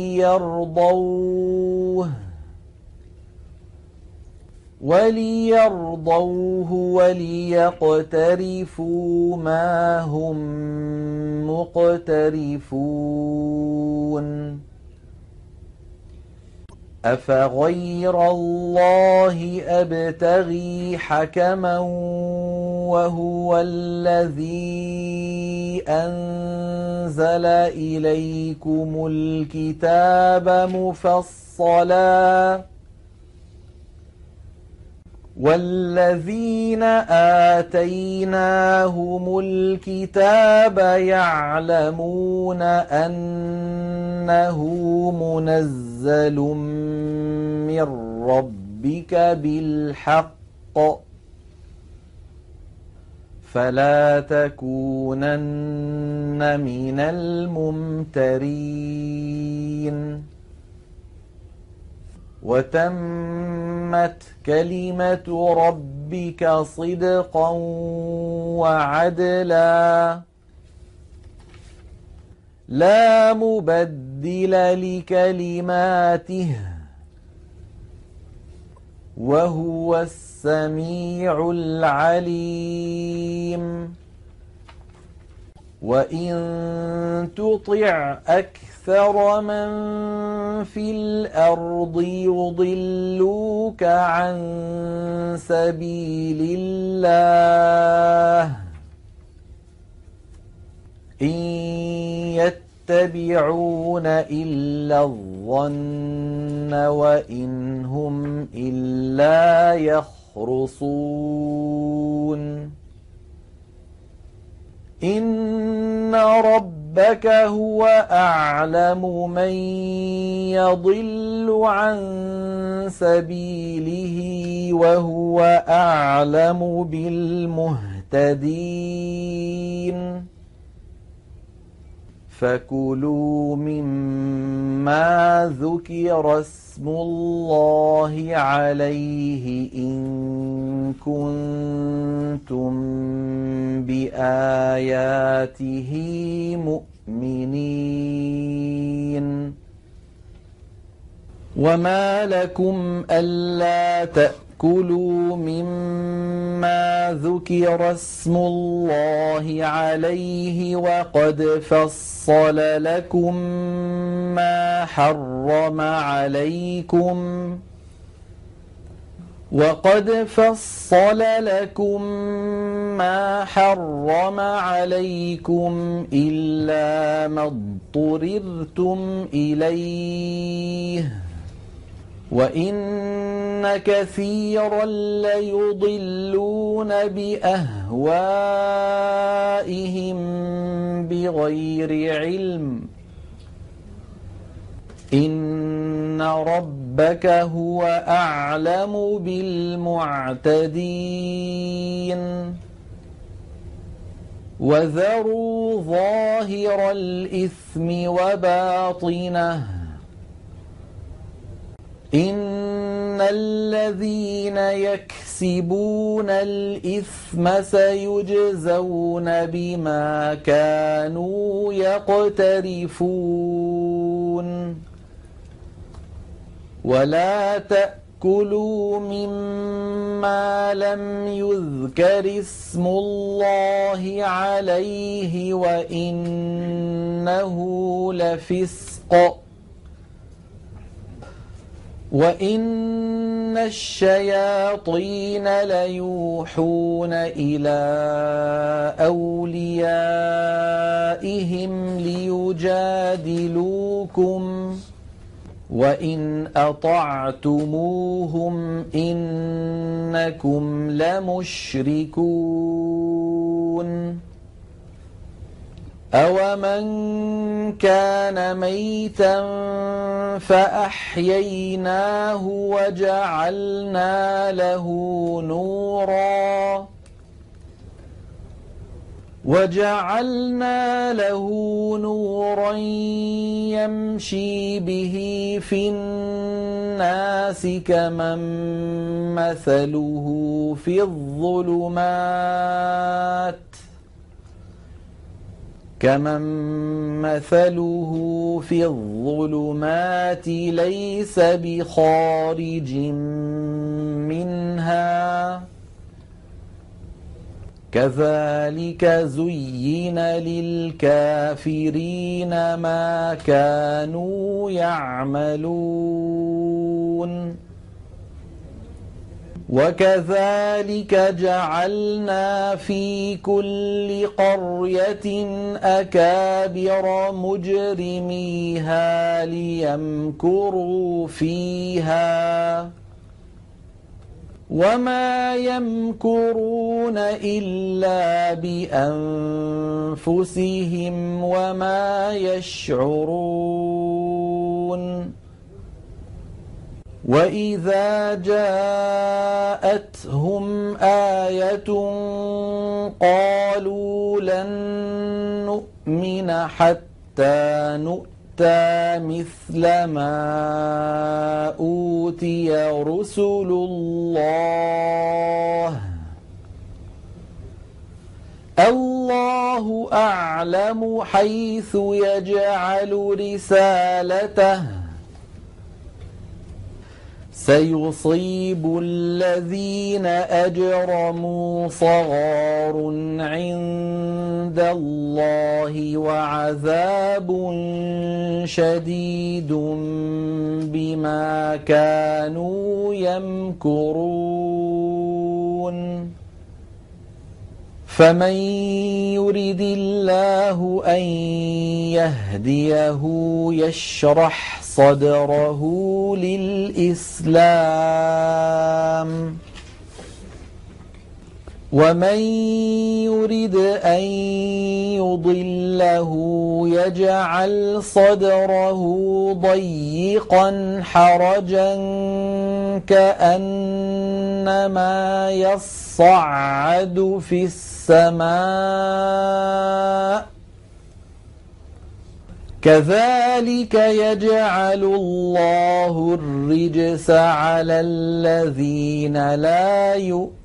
وليرضوه وليقترفوا ما هم مقترفون أفغير الله أبتغي حكما وهو الذي أنزل إليكم الكتاب مفصلا والذين آتيناهم الكتاب يعلمون أنه منزل من ربك بالحق فلا تكونن من الممترين وتمت كلمة ربك صدقا وعدلا لا مبدل لكلماته وهو السميع العليم وإن تطع أكثر من في الأرض يضلوك عن سبيل الله إن يتبعون إلا الظن وإن هم إلا يخرصون إن ربك هو أعلم من يضل عن سبيله وهو أعلم بالمهتدين فكلوا مما ذكر اسم الله عليه إن كنتم بآياته مؤمنين وما لكم ألا تأكلوا مما ذكر اسم الله عليه وقد فصل لكم ما حرم عليكم إلا ما اضطررتم إليه وإن كثيرا ليضلون بأهوائهم بغير علم إن ربك هو أعلم بالمعتدين وذروا ظاهر الإثم وباطنه إن الذين يكسبون الإثم سيجزون بما كانوا يقترفون ولا تأكلوا مما لم يذكر اسم الله عليه وإنه لفسق وإن الشياطين ليوحون إلى أوليائهم ليجادلوكم وإن أطعتموهم إنكم لمشركون أومن كان ميتا فأحييناه وجعلنا له نورا يمشي به في الناس كمن مثله في الظلمات ليس بخارج منها كذلك زين للكافرين ما كانوا يعملون وكذلك جعلنا في كل قرية أكابر مجرميها ليمكروا فيها وما يمكرون إلا بأنفسهم وما يشعرون وإذا جاءتهم آية قالوا لن نؤمن حتى نؤتى مثل ما أوتي رسل الله أعلم حيث يجعل رسالته سيصيب الذين أجرموا صغار عند الله وعذاب شديد بما كانوا يمكرون فمن يرد الله أن يهديه يشرح صدره للإسلام ومن يرد أن يضله يجعل صدره ضيقا حرجا كأنما يصعد في السماء كذلك يجعل الله الرجس على الذين لا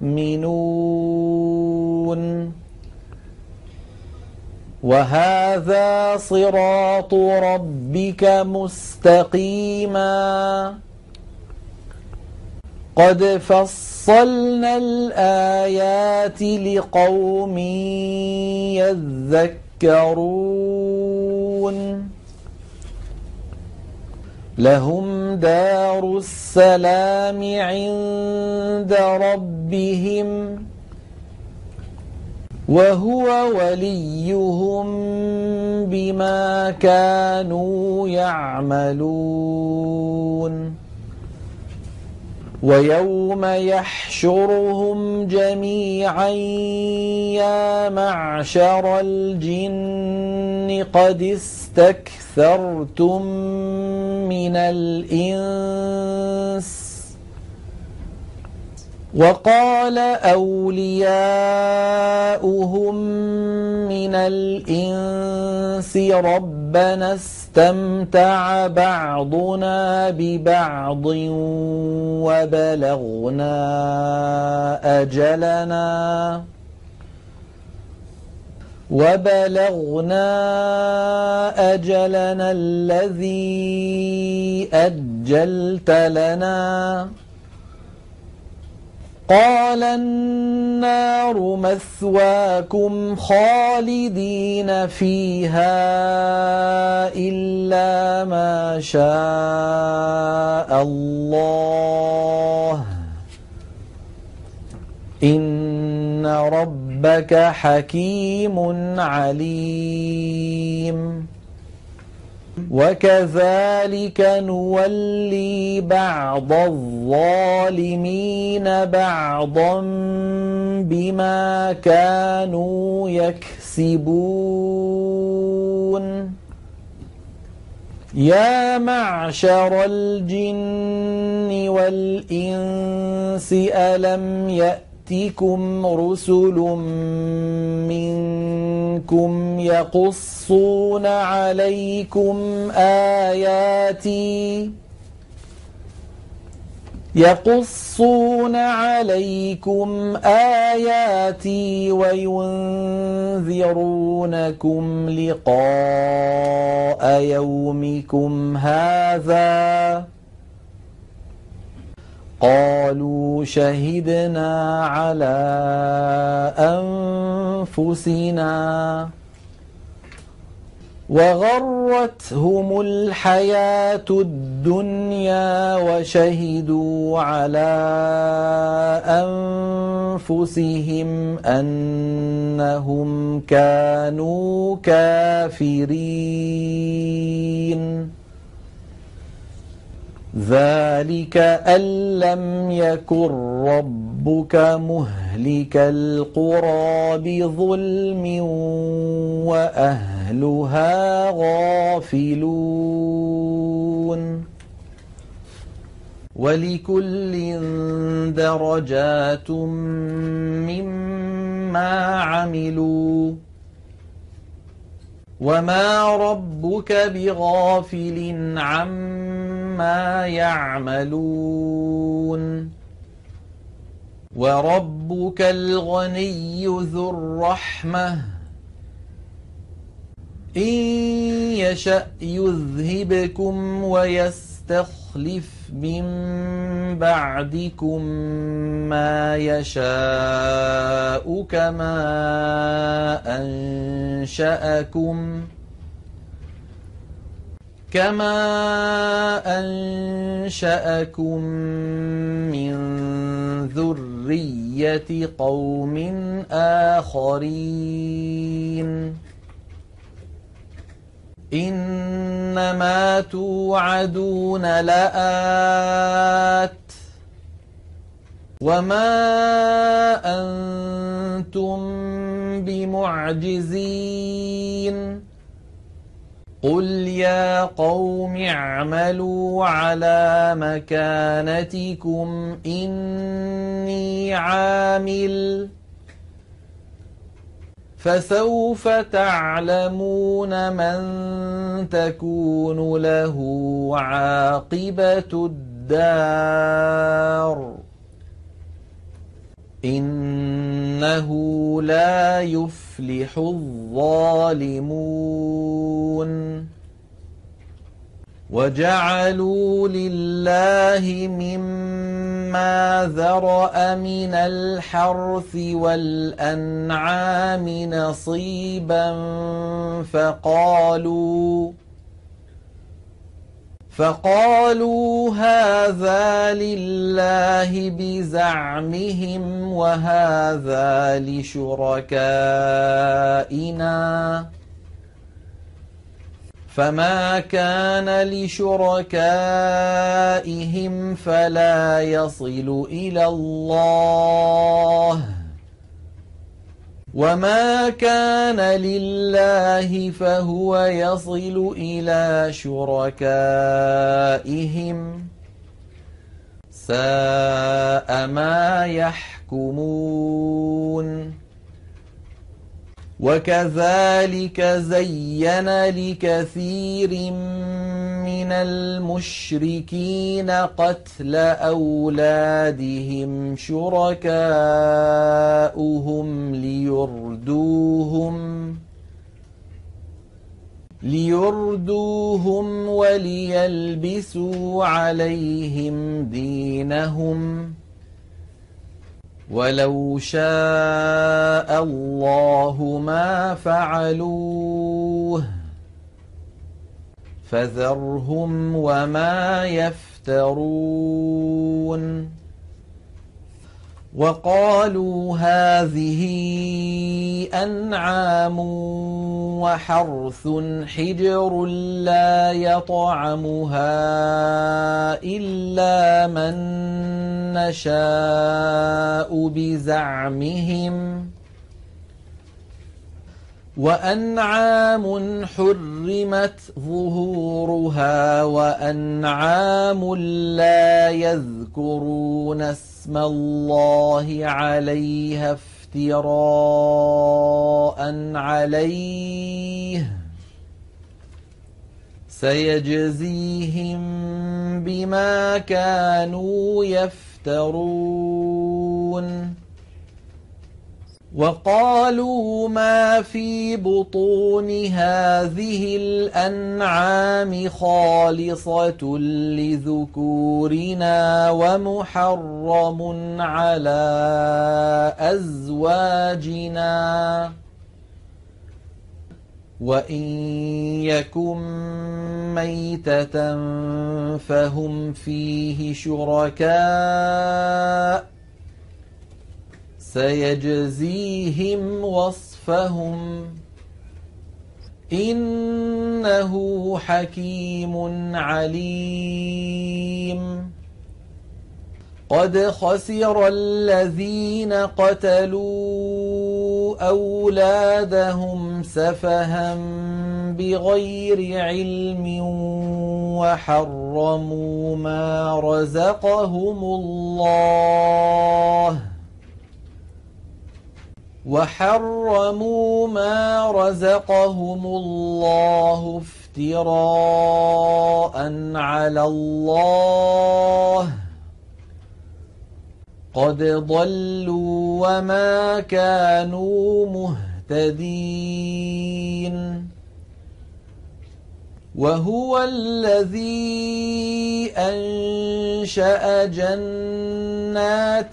يؤمنون وهذا صراط ربك مستقيما قد فصلنا الآيات لقوم يذكرون لهم دار السلام عند ربهم وهو وليهم بما كانوا يعملون ويوم يحشرهم جميعا يا معشر الجن قد استكثرتم من الإنس وقال أولياؤهم من الإنس ربنا استمتع بعضنا ببعض وبلغنا أجلنا الذي أجلت لنا قال النار مثواكم خالدين فيها إلا ما شاء الله إن ربك حكيم عليم وكذلك نولي بعض الظالمين بعضا بما كانوا يكسبون يا معشر الجن والإنس ألم يأتكم رسل منكم يقصون عليكم آياتي وينذرونكم لقاء يومكم هذا قالوا شهدنا على أنفسنا وغرتهم الحياة الدنيا وشهدوا على أنفسهم أنهم كانوا كافرين ذلك أن لم يكن ربك مهلك القرى بظلم وأهلها غافلون ولكل درجات مما عملوا وما ربك بغافل عما يعملون وربك الغني ذو الرحمة إن يشأ يذهبكم ويستخلف من بعدكم ما يشاء كما أنشأكم من ذرية قوم آخرين إنما توعدون لآت وما أنتم بمعجزين قل يا قوم اعملوا على مكانتكم إني عامل فسوف تعلمون من تكون له عاقبة الدار إنه لا يفلح الظالمون وجعلوا لله مما ذرأ من الحرث والأنعام نصيبا فقالوا هذا لله بزعمهم وهذا لشركائنا فما كان لشركائهم فلا يصل إلى الله وما كان لله فهو يصل إلى شركائهم ساء ما يحكمون وكذلك زين لكثير من المشركين قتل أولادهم شركاؤهم ليردوهم وليلبسوا عليهم دينهم ولو شاء الله ما فعلوه فذرهم وما يفترون وقالوا هذه أنعام وحرث حجر لا يطعمها إلا من نشاء بزعمهم وأنعام حرمت ظهورها وأنعام لا يذكرون اسم الله عليها افتراء عليه سيجزيهم بما كانوا يفترون وقالوا ما في بطون هذه الأنعام خالصة لذكورنا ومحرم على أزواجنا وإن يكن ميتة فهم فيه شركاء سيجزيهم وصفهم إنه إنه حكيم عليم. قد خسر الذين قتلوا أولادهم سفها بغير علم وحرموا ما رزقهم الله افتراء على الله. قد ضلوا وما كانوا مهتدين. وهو الذي أنشأ جنات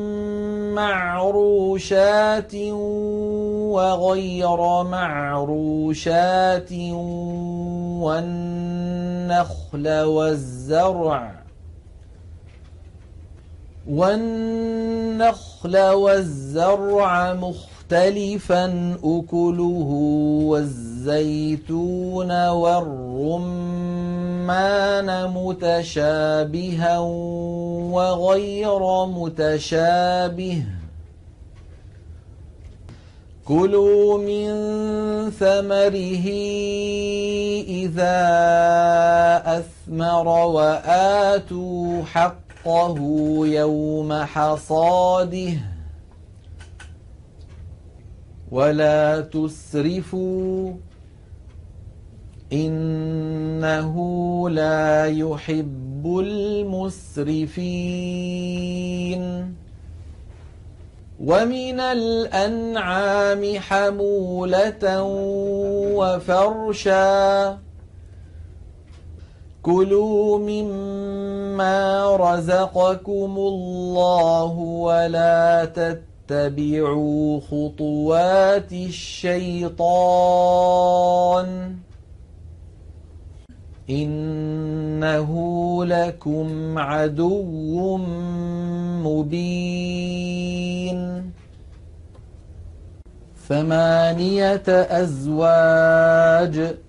معروشات وغير معروشات والنخل والزرع مختلفا أكله والزيتون والرمان متشابها وغير متشابه. كلوا من ثمره إذا أثمر وآتوا حقه يوم حصاده ولا تسرفوا إنه لا يحب المسرفين. ومن الأنعام حمولة وفرشا كلوا مما رزقكم الله ولا تتبعوا خطوات الشيطان إنه لكم عدو مبين. 8 أزواج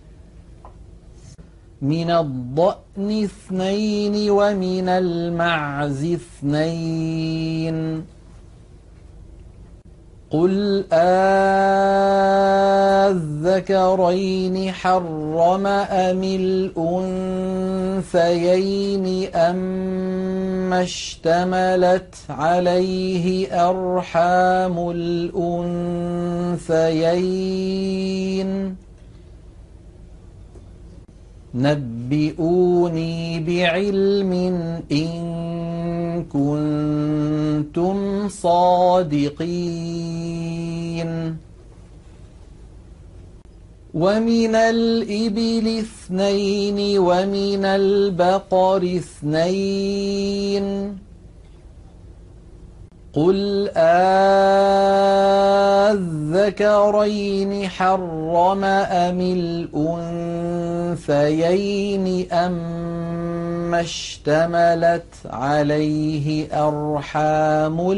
من الضأن 2 ومن المعز 2. قل آذكرين حرم أم الأنثيين أما اشتملت عليه أرحام الأنثيين نبئوني بعلم إن كنتم صادقين. ومن الإبل 2 ومن البقر 2. قل آذكرين حرم أم الأنثيين أما اشتملت عليه أرحام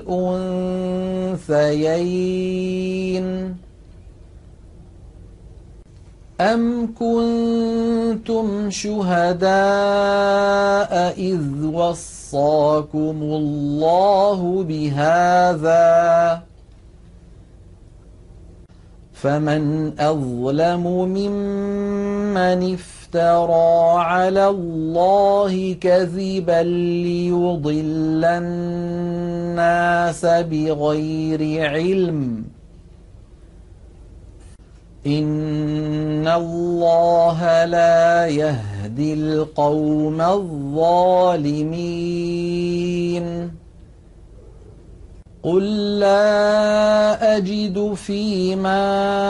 الأنثيين أم كنتم شهداء إذ وصاكم الله بهذا فمن أظلم ممن افترى على الله كذبا ليضل الناس بغير علم إن الله لا يهدي القوم الظالمين. قل لا أجد فيما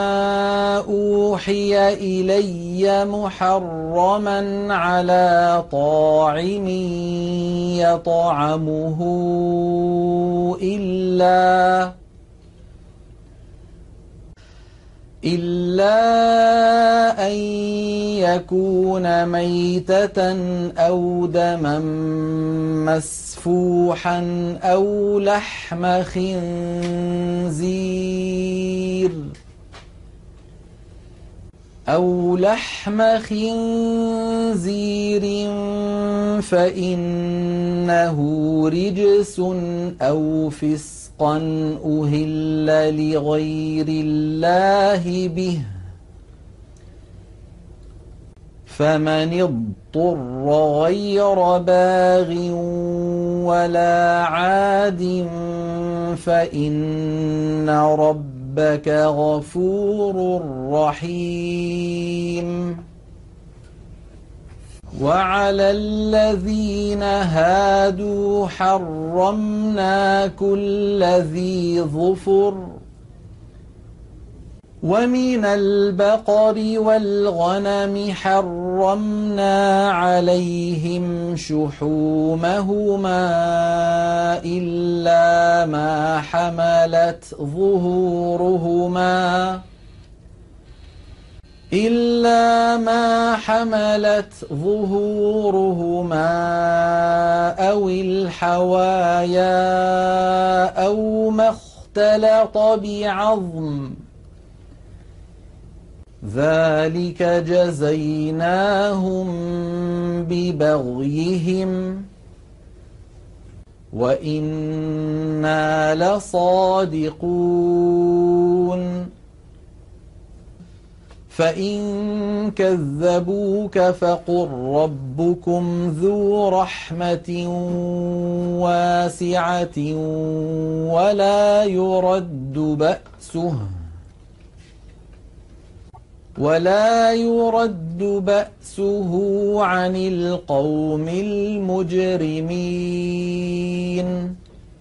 أوحي إلي محرما على طاعم يطعمه إلا أن يكون ميتة أو دما مسفوحا أو لحم خنزير أو لحم خنزير فإنه رجس أو فسقا أهل لغير الله به، فمن اضطر غير باغ ولا عاد فإن ربك غفور رحيم. وعلى الذين هادوا حرمنا كل ذي ظفر، ومن البقر والغنم حرمنا عليهم شحومهما إلا ما حملت ظهورهما أو الحوايا أو ما اختلط بعظم، ذلك جزيناهم ببغيهم وإنا لصادقون. فإن كذبوك فقل ربكم ذو رحمة واسعة ولا يرد بأسه عن القوم المجرمين.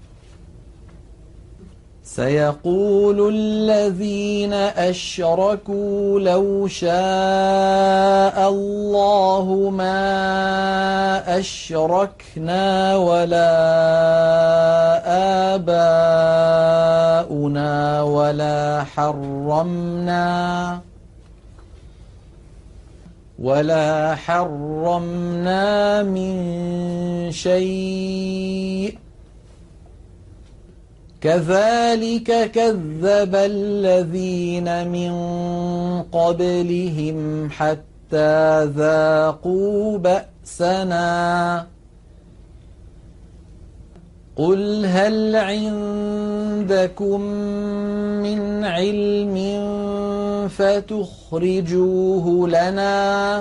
سيقول الذين أشركوا لو شاء الله ما أشركنا ولا آباؤنا ولا حرمنا من شيء، كذلك كذب الذين من قبلهم حتى ذاقوا بأسنا. قل هل عندكم من علم فتخرجوه لنا؟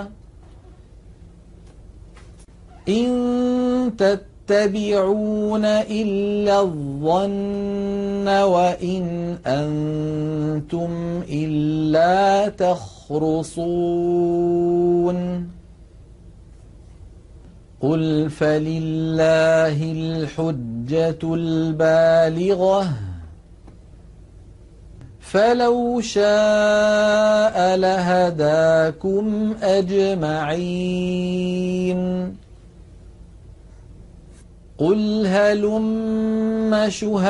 إن تتبعون إلا الظن وإن أنتم إلا تخرصون. قل فلله الحجة البالغة، فلو شاء لهداكم أجمعين. قل هلم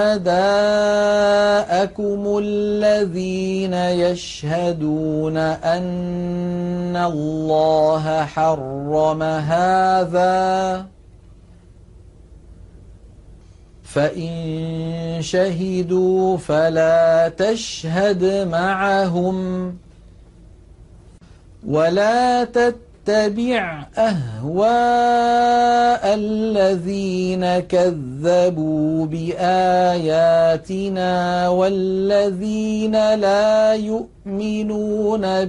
شهداءكم الذين يشهدون أن الله حرم هذا، فإن شهدوا فلا تشهد معهم ولا تتبع أهواء الذين كذبوا بآياتنا والذين لا يؤمنون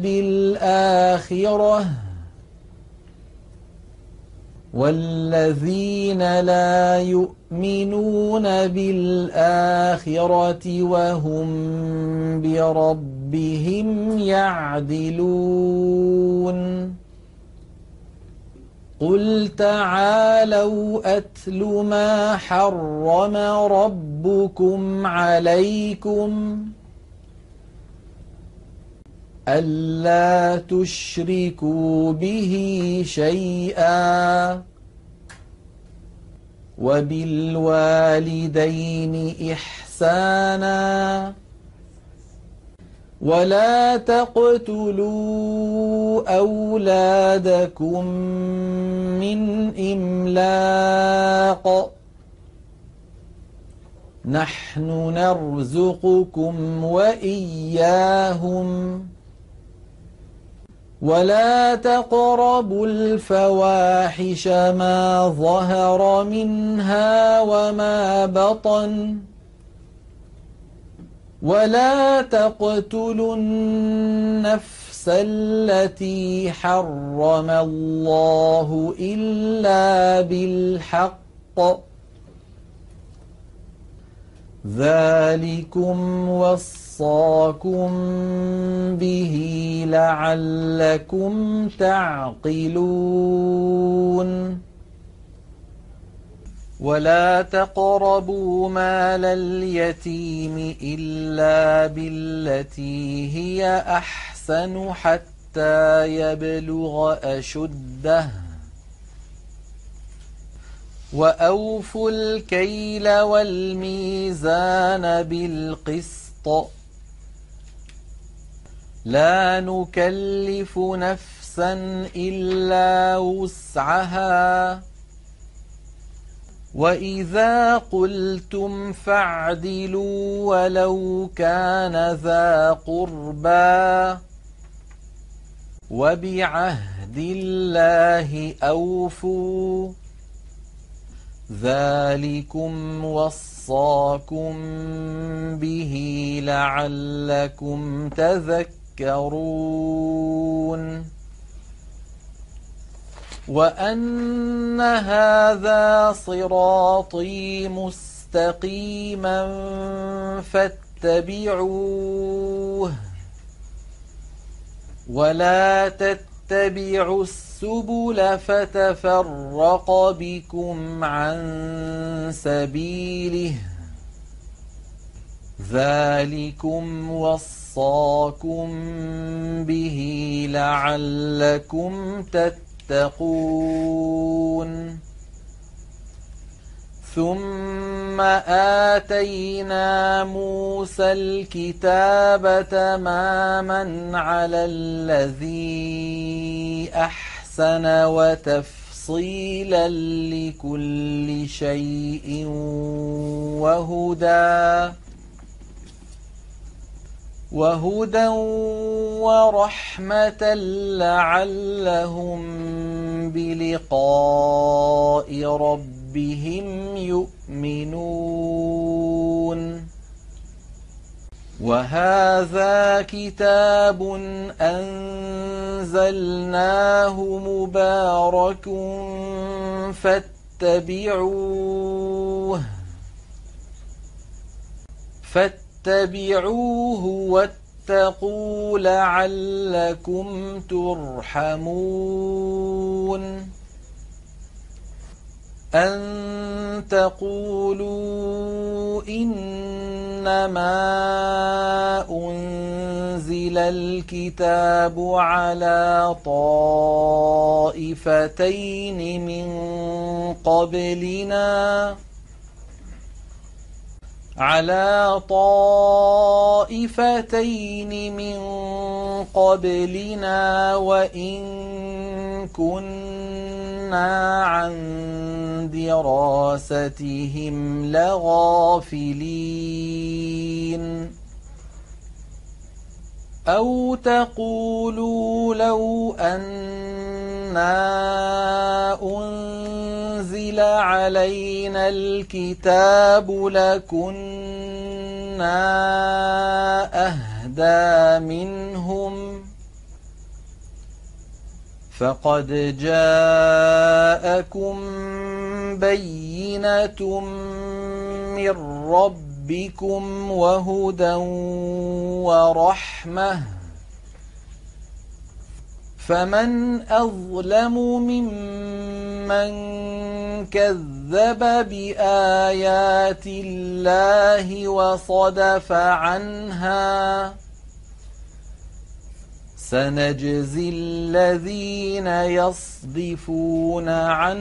بالآخرة وهم بربهم يعدلون. قل تعالوا أتل ما حرم ربكم عليكم ألا تشركوا به شيئا وبالوالدين إحسانا ولا تقتلوا أولادكم من إملاق نحن نرزقكم وإياهم ولا تقربوا الفواحش ما ظهر منها وما بطن ولا تقتلوا النفس التي حرم الله إلا بالحق ذلكم وصاكم به لعلكم تعقلون ولا تقربوا مال اليتيم إلا بالتي هي أحسن حتى يبلغ أشده وأوفوا الكيل والميزان بالقسط لا نكلف نفسا إلا وسعها وإذا قلتم فاعدلوا ولو كان ذا قربى وبعهد الله أوفوا ذلكم وصاكم به لعلكم تذكرون وأن هذا صراطي مستقيما فاتبعوه ولا تتبعوا السبل فتفرق بكم عن سبيله ذلكم وصاكم به لعلكم تتقون ثم آتينا موسى الكتاب تماما على الذي أحسن وتفصيلا لكل شيء وهدى ورحمة لعلهم بلقاء ربهم يؤمنون وهذا كتاب أنزلناه مبارك فاتبعوه واتقوا لعلكم ترحمون أن تقولوا إنما أنزل الكتاب على طائفتين من قبلنا وإن كنا عن دراستهم لغافلين أو تقولوا لو أنا أنزل علينا الكتاب لكنا أهدى منهم فقد جاءكم بينة من ربكم وهدى ورحمة فمن أظلم ممن كذب بآيات الله وصدف عنها سنجزي الذين يصدفون عن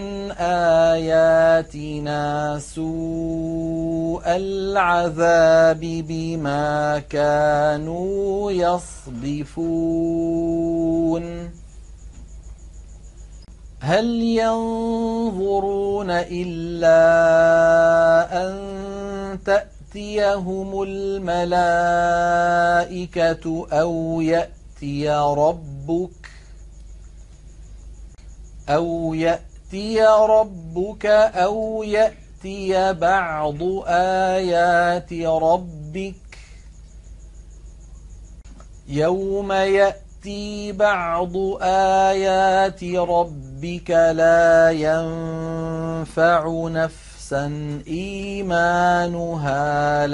آياتنا سوء العذاب بما كانوا يصدفون هل ينظرون إلا أن تأتيهم الملائكة أو يأتي ربك أو يأتي ربك أو يأتي بعض آيات ربك يوم يأتي بعض آيات ربك لا ينفع نفسا إيمانها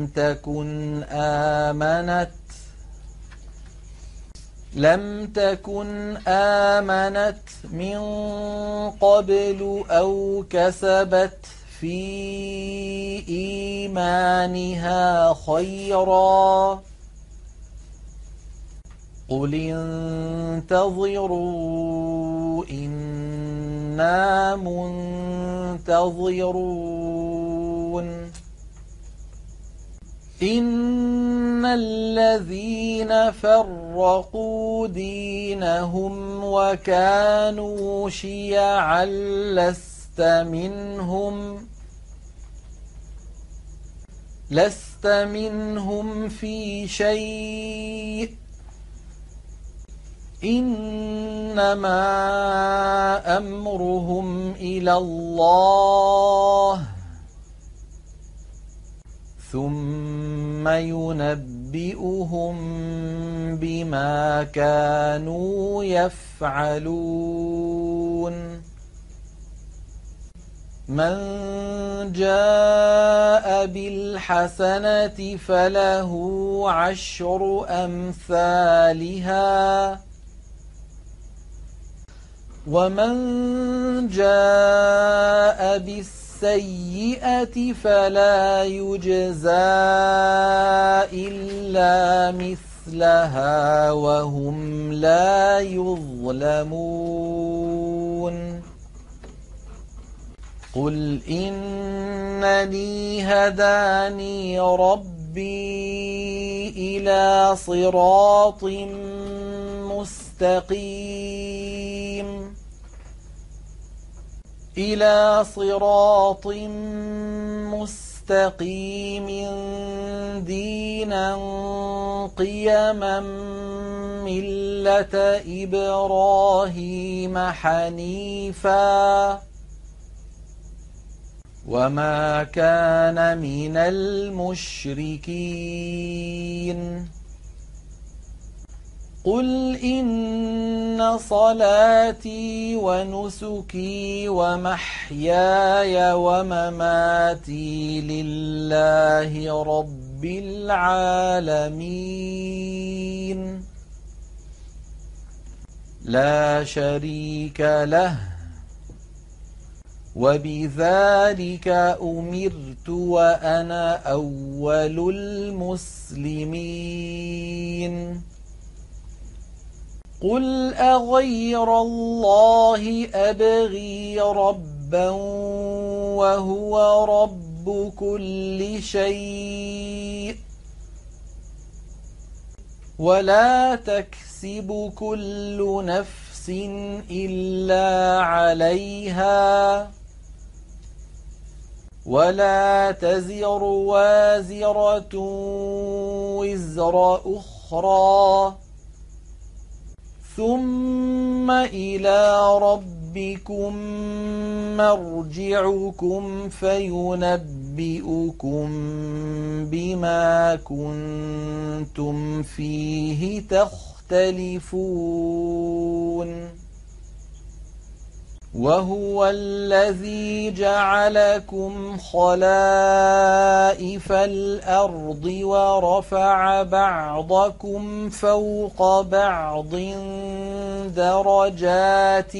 لم تكن آمنت من قبل أو كسبت في إيمانها خيرا قل انتظروا إنا منتظرون إن الذين فرقوا دينهم وكانوا شيعا لست منهم في شيء إنما أمرهم إلى الله ثم ينبئهم بما كانوا يفعلون من جاء بالحسنة فله عشر أمثالها ومن جاء بالسيئة فلا يجزى إلا مثلها وهم لا يظلمون قل إنني هداني ربي إلى صراط مستقيم دينا قيما ملة إبراهيم حنيفا وما كان من المشركين قل إن صلاتي ونسكي ومحياي ومماتي لله رب العالمين لا شريك له وبذلك أمرت وأنا أول المسلمين قل أغير الله أبغي ربا وهو رب كل شيء ولا تكسب كل نفس إلا عليها ولا تزر وازرة وزر أخرى ثم إلى ربكم مرجعكم فينبئكم بما كنتم فيه تختلفون وهو الذي جعلكم خلائف الأرض ورفع بعضكم فوق بعض درجات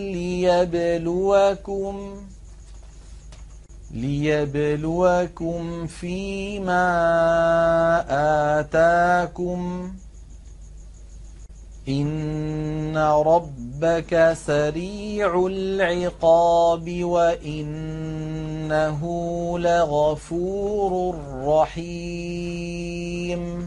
ليبلوكم فيما آتاكم إن ربك سريع العقاب وإنه لغفور رحيم